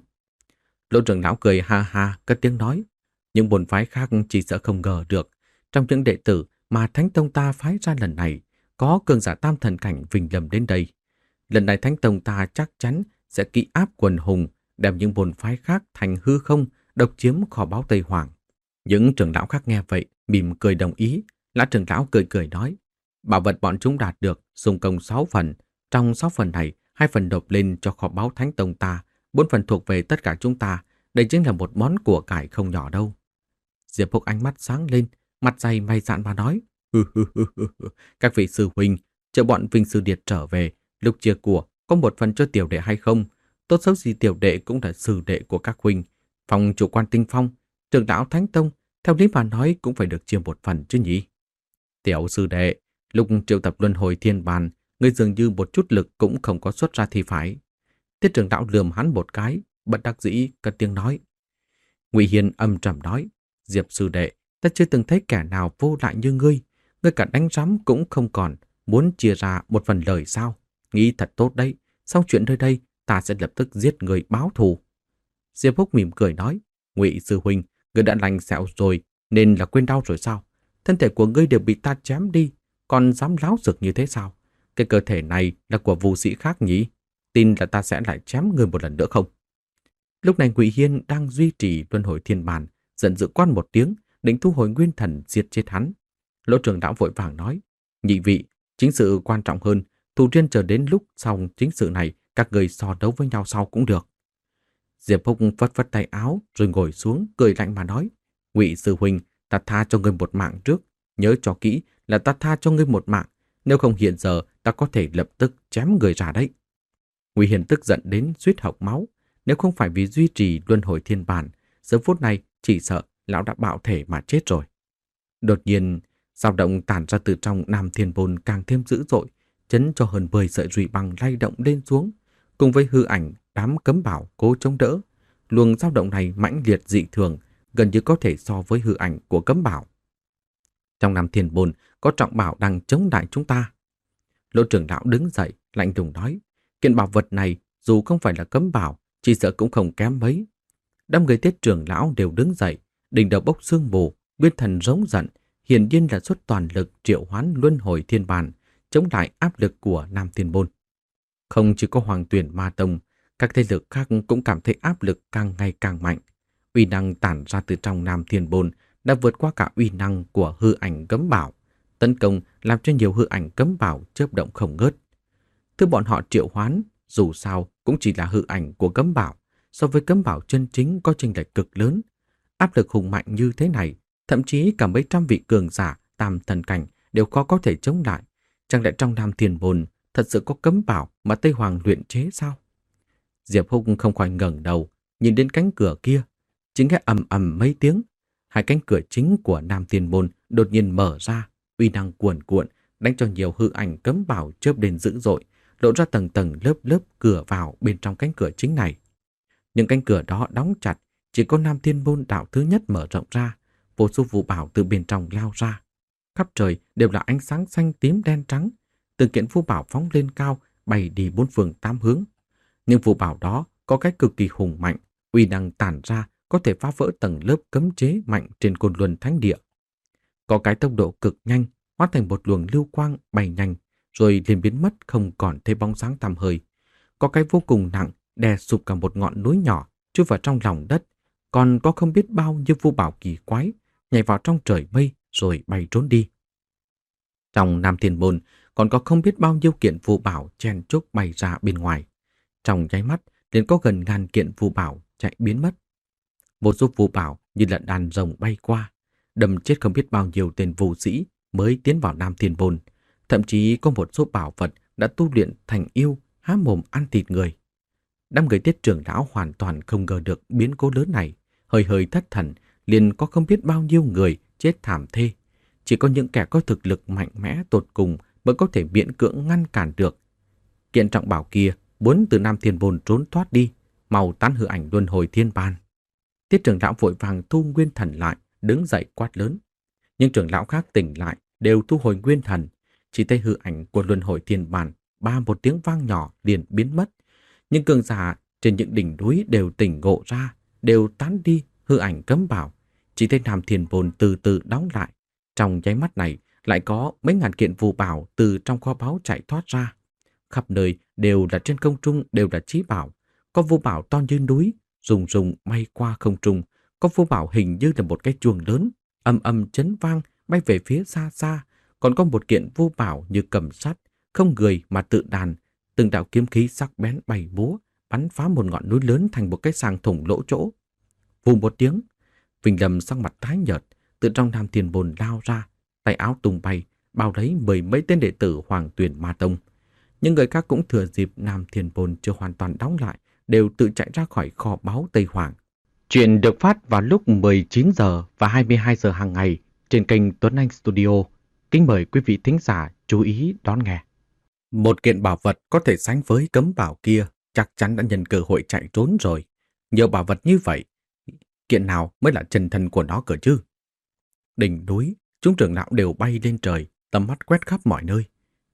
Lỗ trưởng lão cười ha ha, cất tiếng nói, những môn phái khác chỉ sợ không ngờ được, trong những đệ tử mà Thánh Tông ta phái ra lần này, có cường giả tam thần cảnh Vinh Lâm đến đây. Lần này Thánh Tông ta chắc chắn sẽ kỵ áp quần hùng, đem những môn phái khác thành hư không, độc chiếm kho báu Tây Hoàng. Những trưởng lão khác nghe vậy, mỉm cười đồng ý. Lã trưởng lão cười cười nói, bảo vật bọn chúng đạt được, dùng công sáu phần. Trong sáu phần này, hai phần nộp lên cho kho báu Thánh Tông ta, bốn phần thuộc về tất cả chúng ta. Đây chính là một món của cải không nhỏ đâu. Diệp Húc ánh mắt sáng lên, mặt dày mày dạn mà nói, hừ hừ hừ hừ, các vị sư huynh, chờ bọn Vinh Sư Điệt trở về, lúc chia của có một phần cho tiểu đệ hay không? Tốt xấu gì tiểu đệ cũng là sư đệ của các huynh. Phòng chủ quan Tinh Phong, trưởng lão Thánh Tông, theo lý mà nói cũng phải được chia một phần chứ nhỉ? Tiểu sư đệ, lúc triệu tập luân hồi thiên bàn, ngươi dường như một chút lực cũng không có xuất ra thì phải. Tiết trưởng lão lườm hắn một cái, bất đắc dĩ cất tiếng nói. Ngụy Hiền âm trầm nói, Diệp sư đệ, ta chưa từng thấy kẻ nào vô lại như ngươi, ngươi cả đánh rắm cũng không còn, muốn chia ra một phần lời sao? Nghĩ thật tốt đấy, xong chuyện nơi đây, ta sẽ lập tức giết người báo thù. Diệp Húc mỉm cười nói, Ngụy sư huynh, ngươi đã lành sẹo rồi, nên là quên đau rồi sao? Thân thể của ngươi đều bị ta chém đi, còn dám láo xược như thế sao? Cái cơ thể này là của vũ sĩ khác nhỉ? Tin là ta sẽ lại chém ngươi một lần nữa không? Lúc này Ngụy Hiên đang duy trì luân hồi thiên bàn, giận dữ quát một tiếng, định thu hồi nguyên thần diệt chết hắn. Lỗ trưởng lão vội vàng nói, nhị vị, chính sự quan trọng hơn, thù riêng chờ đến lúc xong chính sự này, các người so đấu với nhau sau cũng được. Diệp Húc phất phất tay áo rồi ngồi xuống cười lạnh mà nói, Ngụy sư huynh, ta tha cho ngươi một mạng trước, nhớ cho kỹ là ta tha cho ngươi một mạng, nếu không hiện giờ ta có thể lập tức chém người ra đấy. Ngụy Hiền tức giận đến suýt hộc máu, nếu không phải vì duy trì luân hồi thiên bản, giờ phút này chỉ sợ lão đã bạo thể mà chết rồi. Đột nhiên, dao động tản ra từ trong Nam Thiên Môn càng thêm dữ dội, chấn cho hơn mười sợi rùi băng lay động lên xuống, cùng với hư ảnh đám cấm bảo cố chống đỡ. Luồng dao động này mãnh liệt dị thường, gần như có thể so với hư ảnh của cấm bảo. Trong Nam Thiên Môn có trọng bảo đang chống lại chúng ta. Lỗ trưởng lão đứng dậy, lạnh lùng nói, kiện bảo vật này dù không phải là cấm bảo, chỉ sợ cũng không kém mấy. Đám người Tiết trưởng lão đều đứng dậy, đỉnh đầu bốc sương mù, nguyên thần rống giận, hiển nhiên là xuất toàn lực triệu hoán luân hồi thiên bàn, chống lại áp lực của Nam Thiên Môn. Không chỉ có Hoàng Tuyển Ma Tông, các thế lực khác cũng cảm thấy áp lực càng ngày càng mạnh. Uy năng tản ra từ trong Nam Thiên Môn đã vượt qua cả uy năng của hư ảnh cấm bảo, tấn công làm cho nhiều hư ảnh cấm bảo chớp động không ngớt. Thứ bọn họ triệu hoán, dù sao cũng chỉ là hư ảnh của cấm bảo, so với cấm bảo chân chính có chênh lệch cực lớn. Áp lực hùng mạnh như thế này, thậm chí cả mấy trăm vị cường giả tam thần cảnh đều khó có thể chống lại. Chẳng lẽ trong Nam Thiên Môn thật sự có cấm bảo mà Tây Hoàng luyện chế sao? Diệp Húc không khỏi ngẩng đầu, nhìn đến cánh cửa kia, chỉ nghe ầm ầm mấy tiếng, hai cánh cửa chính của Nam Thiên Môn đột nhiên mở ra, uy năng cuồn cuộn, đánh cho nhiều hư ảnh cấm bảo chớp lên dữ dội, lộ ra tầng tầng lớp lớp cửa vào bên trong cánh cửa chính này. Những cánh cửa đó đóng chặt, chỉ có Nam Thiên Môn đạo thứ nhất mở rộng ra, vô số phù bảo từ bên trong lao ra. Khắp trời đều là ánh sáng xanh tím đen trắng, từng kiện phù bảo phóng lên cao, bay đi bốn phương tám hướng. Nhưng phù bảo đó có cái cực kỳ hùng mạnh, uy năng tản ra có thể phá vỡ tầng lớp cấm chế mạnh trên Côn Luân Thánh Địa. Có cái tốc độ cực nhanh, hóa thành một luồng lưu quang bay nhanh, rồi liền biến mất không còn thấy bóng dáng tăm hơi. Có cái vô cùng nặng, đè sụp cả một ngọn núi nhỏ chui vào trong lòng đất, còn có không biết bao nhiêu phù bảo kỳ quái nhảy vào trong trời mây rồi bay trốn đi. Trong Nam Thiên Môn còn có không biết bao nhiêu kiện phù bảo chen chúc bay ra bên ngoài. Trong nháy mắt liền có gần ngàn kiện phù bảo chạy biến mất. Một số phù bảo như là đàn rồng bay qua, đâm chết không biết bao nhiêu tên phù sĩ mới tiến vào Nam Thiên Môn. Thậm chí có một số bảo vật đã tu luyện thành yêu, há mồm ăn thịt người. Đám người Tiết trưởng lão hoàn toàn không ngờ được biến cố lớn này, hơi hơi thất thần, liền có không biết bao nhiêu người chết thảm thê. Chỉ có những kẻ có thực lực mạnh mẽ tột cùng mới có thể miễn cưỡng ngăn cản được. Kiện trọng bảo kia muốn từ Nam Thiên Môn trốn thoát đi, mau tán hư ảnh luân hồi thiên bàn. Tiết trưởng lão vội vàng thu nguyên thần lại, đứng dậy quát lớn. Nhưng trưởng lão khác tỉnh lại đều thu hồi nguyên thần, chỉ thấy hư ảnh của luân hồi thiên bàn ba một tiếng vang nhỏ liền biến mất. Nhưng cường giả trên những đỉnh núi đều tỉnh ngộ ra, đều tán đi hư ảnh cấm bảo. Chỉ thấy Nam Thiên Môn từ từ đóng lại. Trong nháy mắt này lại có mấy ngàn kiện phù bảo từ trong kho báu chạy thoát ra. Khắp nơi đều là trên không trung, đều là chí bảo. Có phù bảo to như núi, rùng rùng bay qua không trung. Có phù bảo hình như là một cái chuông lớn, âm âm chấn vang bay về phía xa xa. Còn có một kiện phù bảo như cầm sắt, không người mà tự đàn. Từng đạo kiếm khí sắc bén bay múa, bắn phá một ngọn núi lớn thành một cái sàng thủng lỗ chỗ. Vù một tiếng, Vinh Lâm sắc mặt tái nhợt, từ trong Nam Thiên Môn lao ra, tay áo tung bay, bao lấy mười mấy tên đệ tử Hoàng Tuyển Ma Tông. Những người khác cũng thừa dịp Nam Thiên Môn chưa hoàn toàn đóng lại, đều tự chạy ra khỏi kho báu Tây Hoàng. Chuyện được phát vào lúc mười chín giờ và hai mươi hai giờ hàng ngày trên kênh Tuấn Anh Studio. Kính mời quý vị thính giả chú ý đón nghe. Một kiện bảo vật có thể sánh với cấm bảo kia chắc chắn đã nhân cơ hội chạy trốn rồi. Nhiều bảo vật như vậy, kiện nào mới là chân thân của nó cơ chứ? Đỉnh núi, chúng trưởng lão đều bay lên trời, tầm mắt quét khắp mọi nơi.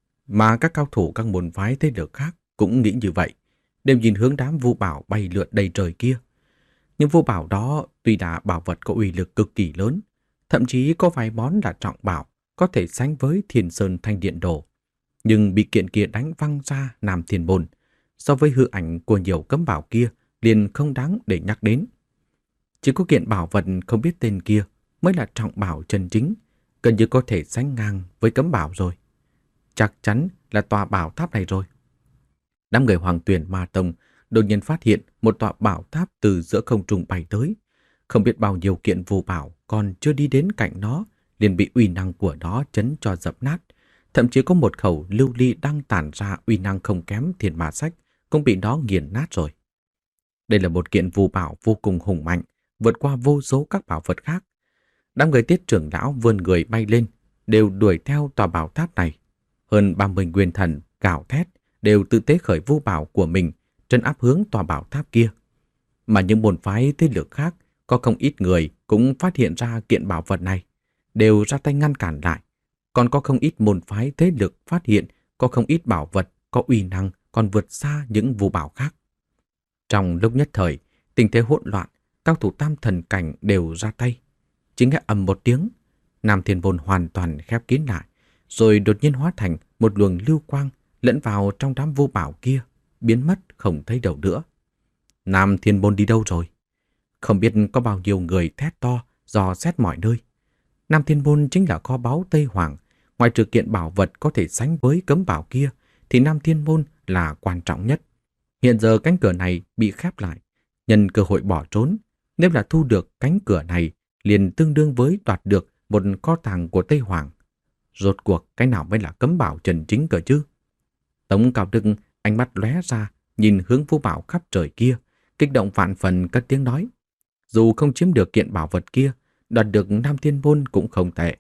Mà các cao thủ các môn phái thế lực khác cũng nghĩ như vậy, đều nhìn hướng đám vu bảo bay lượn đầy trời kia. Nhưng vu bảo đó tuy là bảo vật có uy lực cực kỳ lớn, thậm chí có vài món là trọng bảo, có thể sánh với Thiên Sơn Thanh Điện Đồ, nhưng bị kiện kia đánh văng ra Nam Thiên Môn, so với hư ảnh của nhiều cấm bảo kia liền không đáng để nhắc đến. Chỉ có kiện bảo vật không biết tên kia mới là trọng bảo chân chính, gần như có thể sánh ngang với cấm bảo rồi. Chắc chắn là tòa bảo tháp này rồi. Đám người Hoàng Tuyển Ma Tông đột nhiên phát hiện một tòa bảo tháp từ giữa không trung bay tới. Không biết bao nhiêu kiện phù bảo còn chưa đi đến cạnh nó, liền bị uy năng của nó chấn cho dập nát. Thậm chí có một khẩu lưu ly đang tản ra uy năng không kém Thiên Ma Sách cũng bị nó nghiền nát rồi. Đây là một kiện phù bảo vô cùng hùng mạnh, vượt qua vô số các bảo vật khác. Đám người Tiết trưởng lão vươn người bay lên, đều đuổi theo tòa bảo tháp này. Hơn ba mươi nguyên thần gào thét, đều tự tế khởi vu bảo của mình, trấn áp hướng tòa bảo tháp kia. Mà những môn phái thế lực khác, có không ít người cũng phát hiện ra kiện bảo vật này. đều ra tay ngăn cản lại. Còn có không ít môn phái thế lực phát hiện có không ít bảo vật có uy năng còn vượt xa những vũ bảo khác. Trong lúc nhất thời, tình thế hỗn loạn, cao thủ tam thần cảnh đều ra tay. Chỉ nghe ầm một tiếng, Nam Thiên Môn hoàn toàn khép kín lại, rồi đột nhiên hóa thành một luồng lưu quang lẫn vào trong đám vô bảo kia, biến mất không thấy đâu nữa. Nam Thiên Môn đi đâu rồi? Không biết có bao nhiêu người thét to, dò xét mọi nơi. Nam Thiên Môn chính là kho báu Tây Hoàng. Ngoài trừ kiện bảo vật có thể sánh với cấm bảo kia, thì Nam Thiên Môn là quan trọng nhất. Hiện giờ cánh cửa này bị khép lại, nhân cơ hội bỏ trốn. Nếu là thu được cánh cửa này, liền tương đương với đoạt được một kho tàng của Tây Hoàng. Rốt cuộc cái nào mới là cấm bảo chân chính cơ chứ? Tống Cao Đức ánh mắt lóe ra, nhìn hướng vũ bảo khắp trời kia, kích động vạn phần cất tiếng nói. Dù không chiếm được kiện bảo vật kia, đoạt được Nam Thiên Môn cũng không tệ.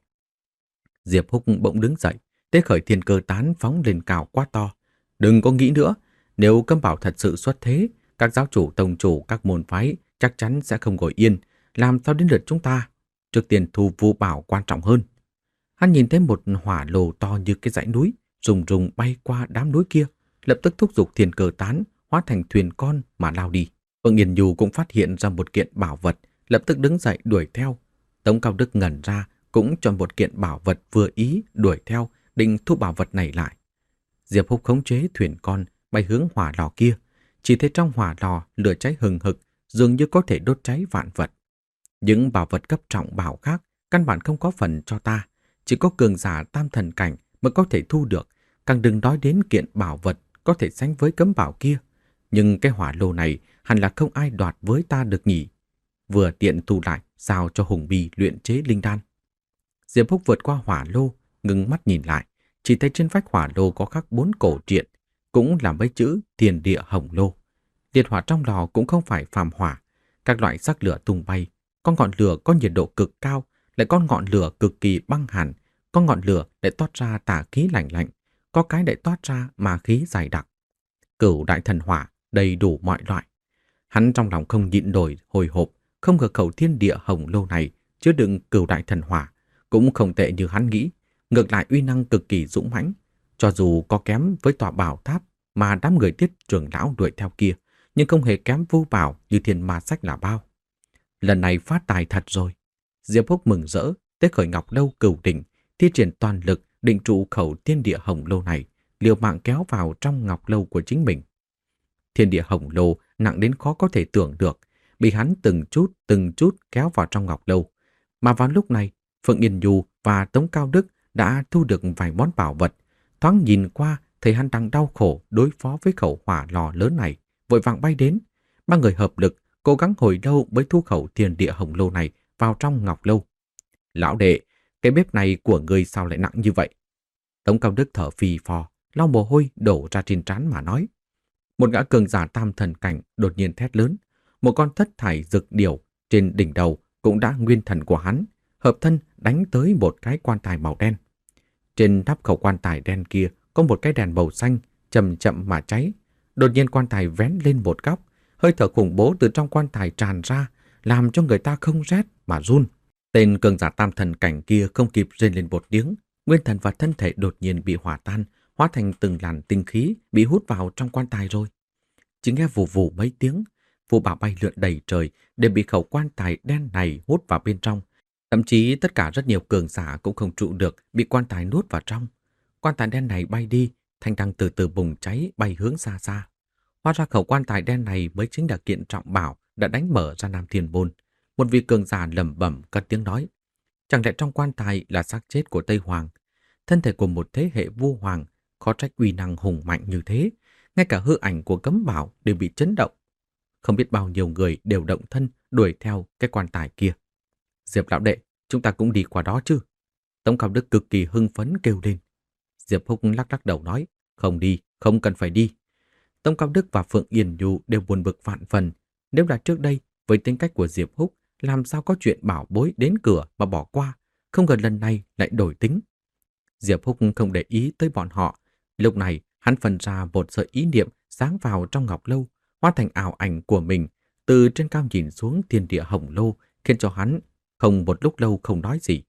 Diệp Húc bỗng đứng dậy, tế khởi thiên cơ tán phóng lên cao quá to. Đừng có nghĩ nữa, nếu cấm bảo thật sự xuất thế, các giáo chủ tông chủ các môn phái chắc chắn sẽ không ngồi yên, làm sao đến lượt chúng ta. Trước tiên thu vũ bảo quan trọng hơn. Hắn nhìn thấy một hỏa lồ to như cái dãy núi, rùng rùng bay qua đám núi kia, lập tức thúc giục thiên cơ tán, hóa thành thuyền con mà lao đi. Phượng Yên Nhu cũng phát hiện ra một kiện bảo vật, lập tức đứng dậy đuổi theo. Tống Cao Đức ngẩn ra, cũng chọn một kiện bảo vật vừa ý đuổi theo, định thu bảo vật này lại. Diệp Húc khống chế thuyền con bay hướng hỏa lò kia, chỉ thấy trong hỏa lò lửa cháy hừng hực, dường như có thể đốt cháy vạn vật. Những bảo vật cấp trọng bảo khác căn bản không có phần cho ta, chỉ có cường giả tam thần cảnh mới có thể thu được, càng đừng nói đến kiện bảo vật có thể sánh với cấm bảo kia. Nhưng cái hỏa lô này hẳn là không ai đoạt với ta được nhỉ. Vừa tiện thu lại, sao cho Hùng Bì luyện chế linh đan. Diệp Húc vượt qua hỏa lô, ngưng mắt nhìn lại, chỉ thấy trên vách hỏa lô có khắc bốn cổ truyện, cũng là mấy chữ Thiên Địa Hồng Lô. Liệt hỏa trong lò cũng không phải phàm hỏa, các loại sắc lửa tung bay, có ngọn lửa có nhiệt độ cực cao, lại có ngọn lửa cực kỳ băng hàn, có ngọn lửa lại toát ra tà khí lạnh lạnh, có cái lại toát ra ma khí dày đặc. Cửu đại thần hỏa đầy đủ mọi loại. Hắn trong lòng không nhịn nổi hồi hộp, không ngờ khẩu Thiên Địa Hồng Lô này chứa đựng cửu đại thần hỏa, cũng không tệ như hắn nghĩ, ngược lại uy năng cực kỳ dũng mãnh, cho dù có kém với tòa bảo tháp mà đám người Tiết trưởng lão đuổi theo kia, nhưng không hề kém vô bảo như Thiên Ma Sách là bao. Lần này phát tài thật rồi. Diệp Húc mừng rỡ, tế khởi Ngọc Lâu Cửu Đỉnh, thi triển toàn lực định trụ khẩu Thiên Địa Hồng Lô này, liều mạng kéo vào trong Ngọc Lâu của chính mình. Thiên Địa Hồng Lô nặng đến khó có thể tưởng được, bị hắn từng chút từng chút kéo vào trong Ngọc Lâu. Mà vào lúc này, Phượng Yên Nhu và Tống Cao Đức đã thu được vài món bảo vật. Thoáng nhìn qua, thấy hắn đang đau khổ đối phó với khẩu hỏa lò lớn này, vội vàng bay đến. Ba người hợp lực, cố gắng hồi lâu mới thu khẩu Thiên Địa Hồng Lô này vào trong Ngọc Lâu. Lão đệ, cái bếp này của ngươi sao lại nặng như vậy? Tống Cao Đức thở phì phò, lau mồ hôi đổ ra trên trán mà nói. Một gã cường giả tam thần cảnh đột nhiên thét lớn. Một con thất thải rực điểu trên đỉnh đầu cũng đã nguyên thần của hắn, hợp thân đánh tới một cái quan tài màu đen. Trên nắp khẩu quan tài đen kia có một cái đèn màu xanh chậm chậm mà cháy. Đột nhiên quan tài vén lên một góc, hơi thở khủng bố từ trong quan tài tràn ra, làm cho người ta không rét mà run. Tên cường giả tam thần cảnh kia không kịp rên lên một tiếng, nguyên thần và thân thể đột nhiên bị hỏa tan, hóa thành từng làn tinh khí bị hút vào trong quan tài rồi. Chỉ nghe vù vù mấy tiếng, phù bảo bay lượn đầy trời để bị khẩu quan tài đen này hút vào bên trong. Thậm chí tất cả rất nhiều cường giả cũng không trụ được, bị quan tài nuốt vào trong. Quan tài đen này bay đi, thanh đăng từ từ bùng cháy bay hướng xa xa. Hóa ra khẩu quan tài đen này mới chính là kiện trọng bảo đã đánh mở ra Nam Thiên Môn. Một vị cường giả lẩm bẩm cất tiếng nói. Chẳng lẽ trong quan tài là xác chết của Tây Hoàng? Thân thể của một thế hệ vua hoàng, khó trách uy năng hùng mạnh như thế. Ngay cả hư ảnh của cấm bảo đều bị chấn động. Không biết bao nhiêu người đều động thân đuổi theo cái quan tài kia. Diệp lão đệ, chúng ta cũng đi qua đó chứ? Tống Cao Đức cực kỳ hưng phấn kêu lên. Diệp Húc lắc lắc đầu nói, không đi, không cần phải đi. Tống Cao Đức và Phượng Yên Nhu đều buồn bực vạn phần. Nếu là trước đây, với tính cách của Diệp Húc, làm sao có chuyện bảo bối đến cửa mà bỏ qua, không ngờ lần này lại đổi tính. Diệp Húc không để ý tới bọn họ. Lúc này, hắn phân ra một sợi ý niệm sáng vào trong Ngọc Lâu, hóa thành ảo ảnh của mình, từ trên cao nhìn xuống Thiên Địa Hồng Lô, khiến cho hắn không một lúc lâu không nói gì.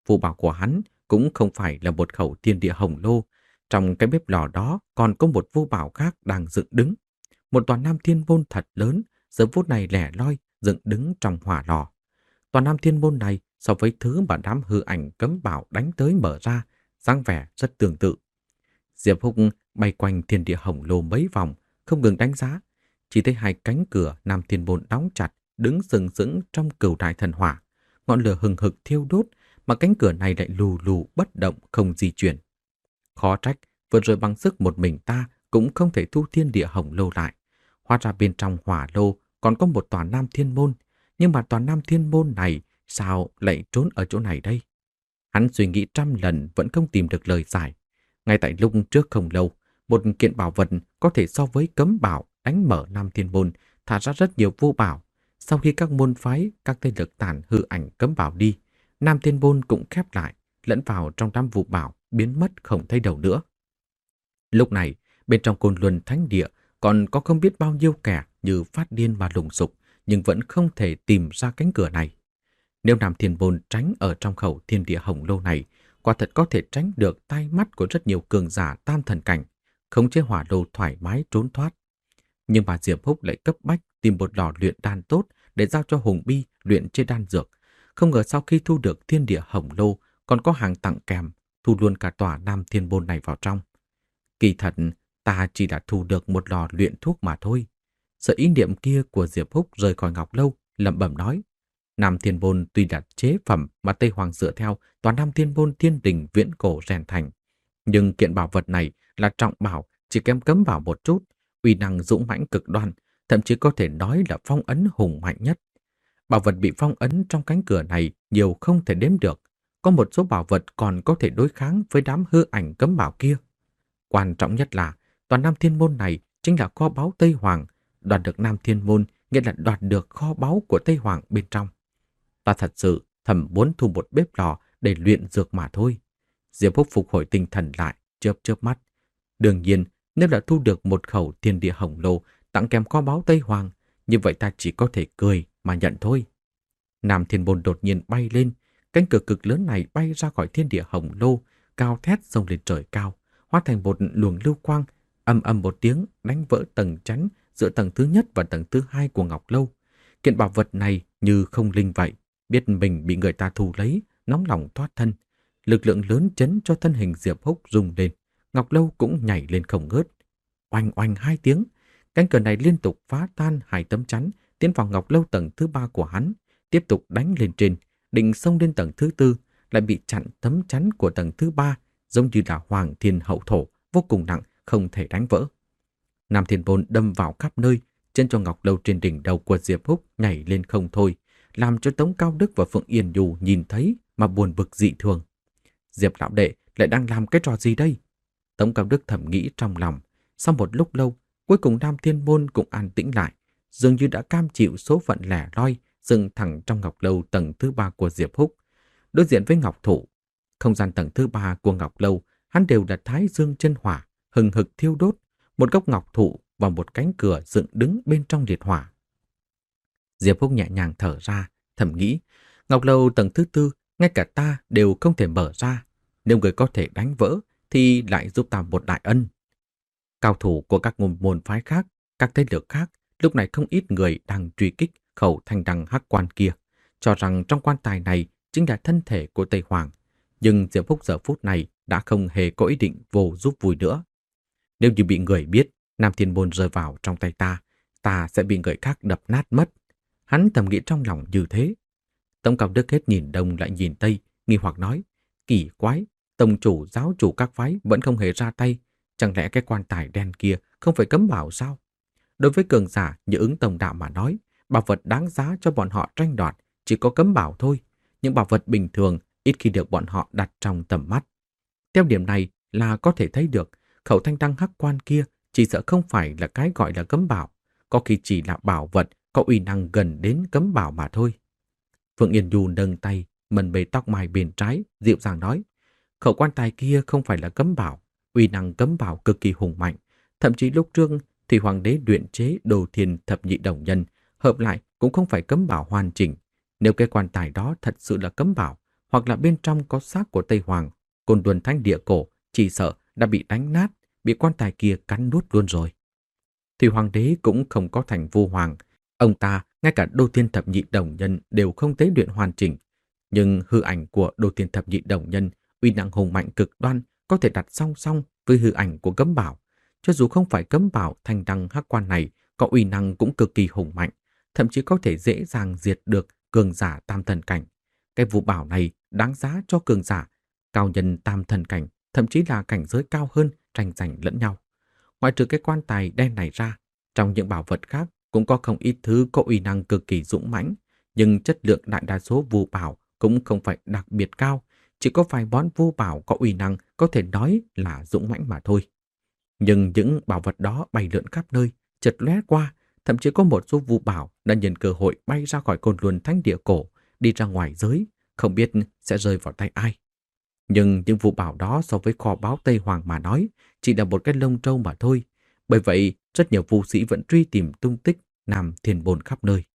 Phù bảo của hắn cũng không phải là một khẩu thiên địa hồng lô. Trong cái bếp lò đó còn có một vô bảo khác đang dựng đứng. Một tòa Nam Thiên Môn thật lớn, giờ phút này lẻ loi, dựng đứng trong hỏa lò. Tòa Nam Thiên Môn này so với thứ mà đám hư ảnh cấm bảo đánh tới mở ra, dáng vẻ rất tương tự. Diệp Húc bay quanh thiên địa hồng lô mấy vòng, không ngừng đánh giá. Chỉ thấy hai cánh cửa Nam Thiên Môn đóng chặt, đứng sừng sững trong cửu đại thần hỏa. Ngọn lửa hừng hực thiêu đốt, mà cánh cửa này lại lù lù bất động không di chuyển. Khó trách, vừa rồi bằng sức một mình ta cũng không thể thu thiên địa hồng lô lại. Hóa ra bên trong hỏa lô còn có một tòa Nam Thiên Môn, nhưng mà tòa Nam Thiên Môn này sao lại trốn ở chỗ này đây? Hắn suy nghĩ trăm lần vẫn không tìm được lời giải. Ngay tại lúc trước không lâu, một kiện bảo vật có thể so với cấm bảo đánh mở Nam Thiên Môn, thả ra rất nhiều vô bảo. Sau khi các môn phái, các thế lực tàn hư ảnh cấm bảo đi, Nam Thiên Môn cũng khép lại, lẫn vào trong đám vụ bảo, biến mất không thấy đâu nữa. Lúc này, bên trong Côn Luân Thánh Địa còn có không biết bao nhiêu kẻ như phát điên và lùng sục, nhưng vẫn không thể tìm ra cánh cửa này. Nếu Nam Thiên Môn tránh ở trong khẩu thiên địa hồng lô này, quả thật có thể tránh được tai mắt của rất nhiều cường giả tam thần cảnh, khống chế hỏa lô thoải mái trốn thoát. Nhưng mà Diệp Húc lại cấp bách tìm một lò luyện đan tốt để giao cho Hùng Bi luyện chế đan dược. Không ngờ sau khi thu được thiên địa hồng lô còn có hàng tặng kèm, thu luôn cả tòa Nam Thiên Môn này vào trong. Kỳ thật, ta chỉ đã thu được một lò luyện thuốc mà thôi. Sợ ý niệm kia của Diệp Húc rời khỏi Ngọc Lâu, lẩm bẩm nói. Nam Thiên Môn tuy là chế phẩm mà Tây Hoàng dựa theo tòa Nam Thiên Môn thiên đình viễn cổ rèn thành. Nhưng kiện bảo vật này là trọng bảo, chỉ kém cấm bảo một chút, uy năng dũng mãnh cực đoan, thậm chí có thể nói là phong ấn hùng mạnh nhất. Bảo vật bị phong ấn trong cánh cửa này nhiều không thể đếm được. Có một số bảo vật còn có thể đối kháng với đám hư ảnh cấm bảo kia. Quan trọng nhất là toàn Nam Thiên Môn này chính là kho báu Tây Hoàng. Đoạt được Nam Thiên Môn nghĩa là đoạt được kho báu của Tây Hoàng bên trong. Ta thật sự thầm muốn thu một bếp lò để luyện dược mà thôi. Diệp Húc phục hồi tinh thần lại, chớp chớp mắt. Đương nhiên, nếu đã thu được một khẩu thiên địa hồng lô tặng kèm kho báu Tây Hoàng, như vậy ta chỉ có thể cười mà nhận thôi. Nam Thiên Môn đột nhiên bay lên, cánh cửa cực lớn này bay ra khỏi thiên địa hồng lô, cao thét xông lên trời cao, hóa thành một luồng lưu quang, ầm ầm một tiếng đánh vỡ tầng chắn giữa tầng thứ nhất và tầng thứ hai của Ngọc Lâu. Kiện bảo vật này như không linh vậy, biết mình bị người ta thu lấy, nóng lòng thoát thân. Lực lượng lớn chấn cho thân hình Diệp Húc rung lên, Ngọc Lâu cũng nhảy lên không ngớt. Oanh oanh hai tiếng, cánh cửa này liên tục phá tan hai tấm chắn, tiến vào Ngọc Lâu tầng thứ ba của hắn, tiếp tục đánh lên trên, định xông lên tầng thứ tư, lại bị chặn tấm chắn của tầng thứ ba, giống như là Hoàng Thiên Hậu Thổ, vô cùng nặng, không thể đánh vỡ. Nam Thiên Môn đâm vào khắp nơi, chân cho Ngọc Lâu trên đỉnh đầu của Diệp Húc nhảy lên không thôi, làm cho Tống Cao Đức và Phượng Yên Nhu nhìn thấy mà buồn bực dị thường. Diệp lão đệ lại đang làm cái trò gì đây? Tống Cao Đức thầm nghĩ trong lòng. Sau một lúc lâu, cuối cùng Nam Thiên Môn cũng an tĩnh lại, dường như đã cam chịu số phận lẻ loi, dừng thẳng trong Ngọc Lâu tầng thứ ba của Diệp Húc. Đối diện với Ngọc Thụ, không gian tầng thứ ba của Ngọc Lâu, hắn đều là thái dương chân hỏa, hừng hực thiêu đốt, một gốc ngọc thụ và một cánh cửa dựng đứng bên trong liệt hỏa. Diệp Húc nhẹ nhàng thở ra, thầm nghĩ, Ngọc Lâu tầng thứ tư, ngay cả ta đều không thể mở ra. Nếu người có thể đánh vỡ, thì lại giúp ta một đại ân. Cao thủ của các ngôn môn phái khác, các thế lực khác, lúc này không ít người đang truy kích khẩu thanh đằng hắc quan kia, cho rằng trong quan tài này chính là thân thể của Tây Hoàng. Nhưng Diệp Húc giờ phút này đã không hề có ý định vô giúp vui nữa. Nếu như bị người biết Nam Thiên Môn rơi vào trong tay ta, ta sẽ bị người khác đập nát mất. Hắn thầm nghĩ trong lòng như thế. Tống Cao Đức hết nhìn đông lại nhìn tây, nghi hoặc nói, kỳ quái, tông chủ giáo chủ các phái vẫn không hề ra tay, chẳng lẽ cái quan tài đen kia không phải cấm bảo sao? Đối với cường giả như Ứng Tông Đạo mà nói, bảo vật đáng giá cho bọn họ tranh đoạt chỉ có cấm bảo thôi, những bảo vật bình thường ít khi được bọn họ đặt trong tầm mắt. Theo điểm này là có thể thấy được khẩu thanh đăng hắc quan kia chỉ sợ không phải là cái gọi là cấm bảo, có khi chỉ là bảo vật có uy năng gần đến cấm bảo mà thôi. Phượng Yên Nhu nâng tay, mần bề tóc mai bên trái, dịu dàng nói, khẩu quan tài kia không phải là cấm bảo, uy năng cấm bảo cực kỳ hùng mạnh. Thậm chí lúc trước, Thủy Hoàng đế luyện chế Đồ Thiên Thập Nhị Đồng Nhân, hợp lại cũng không phải cấm bảo hoàn chỉnh. Nếu cái quan tài đó thật sự là cấm bảo, hoặc là bên trong có xác của Tây Hoàng, Côn Luân Thánh Địa cổ chỉ sợ đã bị đánh nát, bị quan tài kia cắn nuốt luôn rồi. Thì hoàng đế cũng không có thành vua hoàng, ông ta ngay cả Đô Thiên Thập Nhị Đồng Nhân đều không tế luyện hoàn chỉnh, nhưng hư ảnh của Đô Thiên Thập Nhị Đồng Nhân uy năng hùng mạnh cực đoan có thể đặt song song với hư ảnh của cấm bảo. Cho dù không phải cấm bảo thanh đăng hắc quan này có uy năng cũng cực kỳ hùng mạnh, thậm chí có thể dễ dàng diệt được cường giả tam thần cảnh. Cái vũ bảo này đáng giá cho cường giả cao nhân tam thần cảnh, thậm chí là cảnh giới cao hơn tranh giành lẫn nhau. Ngoài trừ cái quan tài đen này ra, trong những bảo vật khác cũng có không ít thứ có uy năng cực kỳ dũng mãnh, nhưng chất lượng đại đa số vu bảo cũng không phải đặc biệt cao, chỉ có vài món vu bảo có uy năng có thể nói là dũng mãnh mà thôi. Nhưng những bảo vật đó bay lượn khắp nơi, chợt lóe qua, thậm chí có một số vu bảo đã nhân cơ hội bay ra khỏi Côn Luân Thánh Địa cổ, đi ra ngoài giới, không biết sẽ rơi vào tay ai. Nhưng những vu bảo đó so với kho báu Tây Hoàng mà nói, chỉ là một cái lông trâu mà thôi. Bởi vậy, rất nhiều vu sĩ vẫn truy tìm tung tích Nam Thiên Bồn khắp nơi.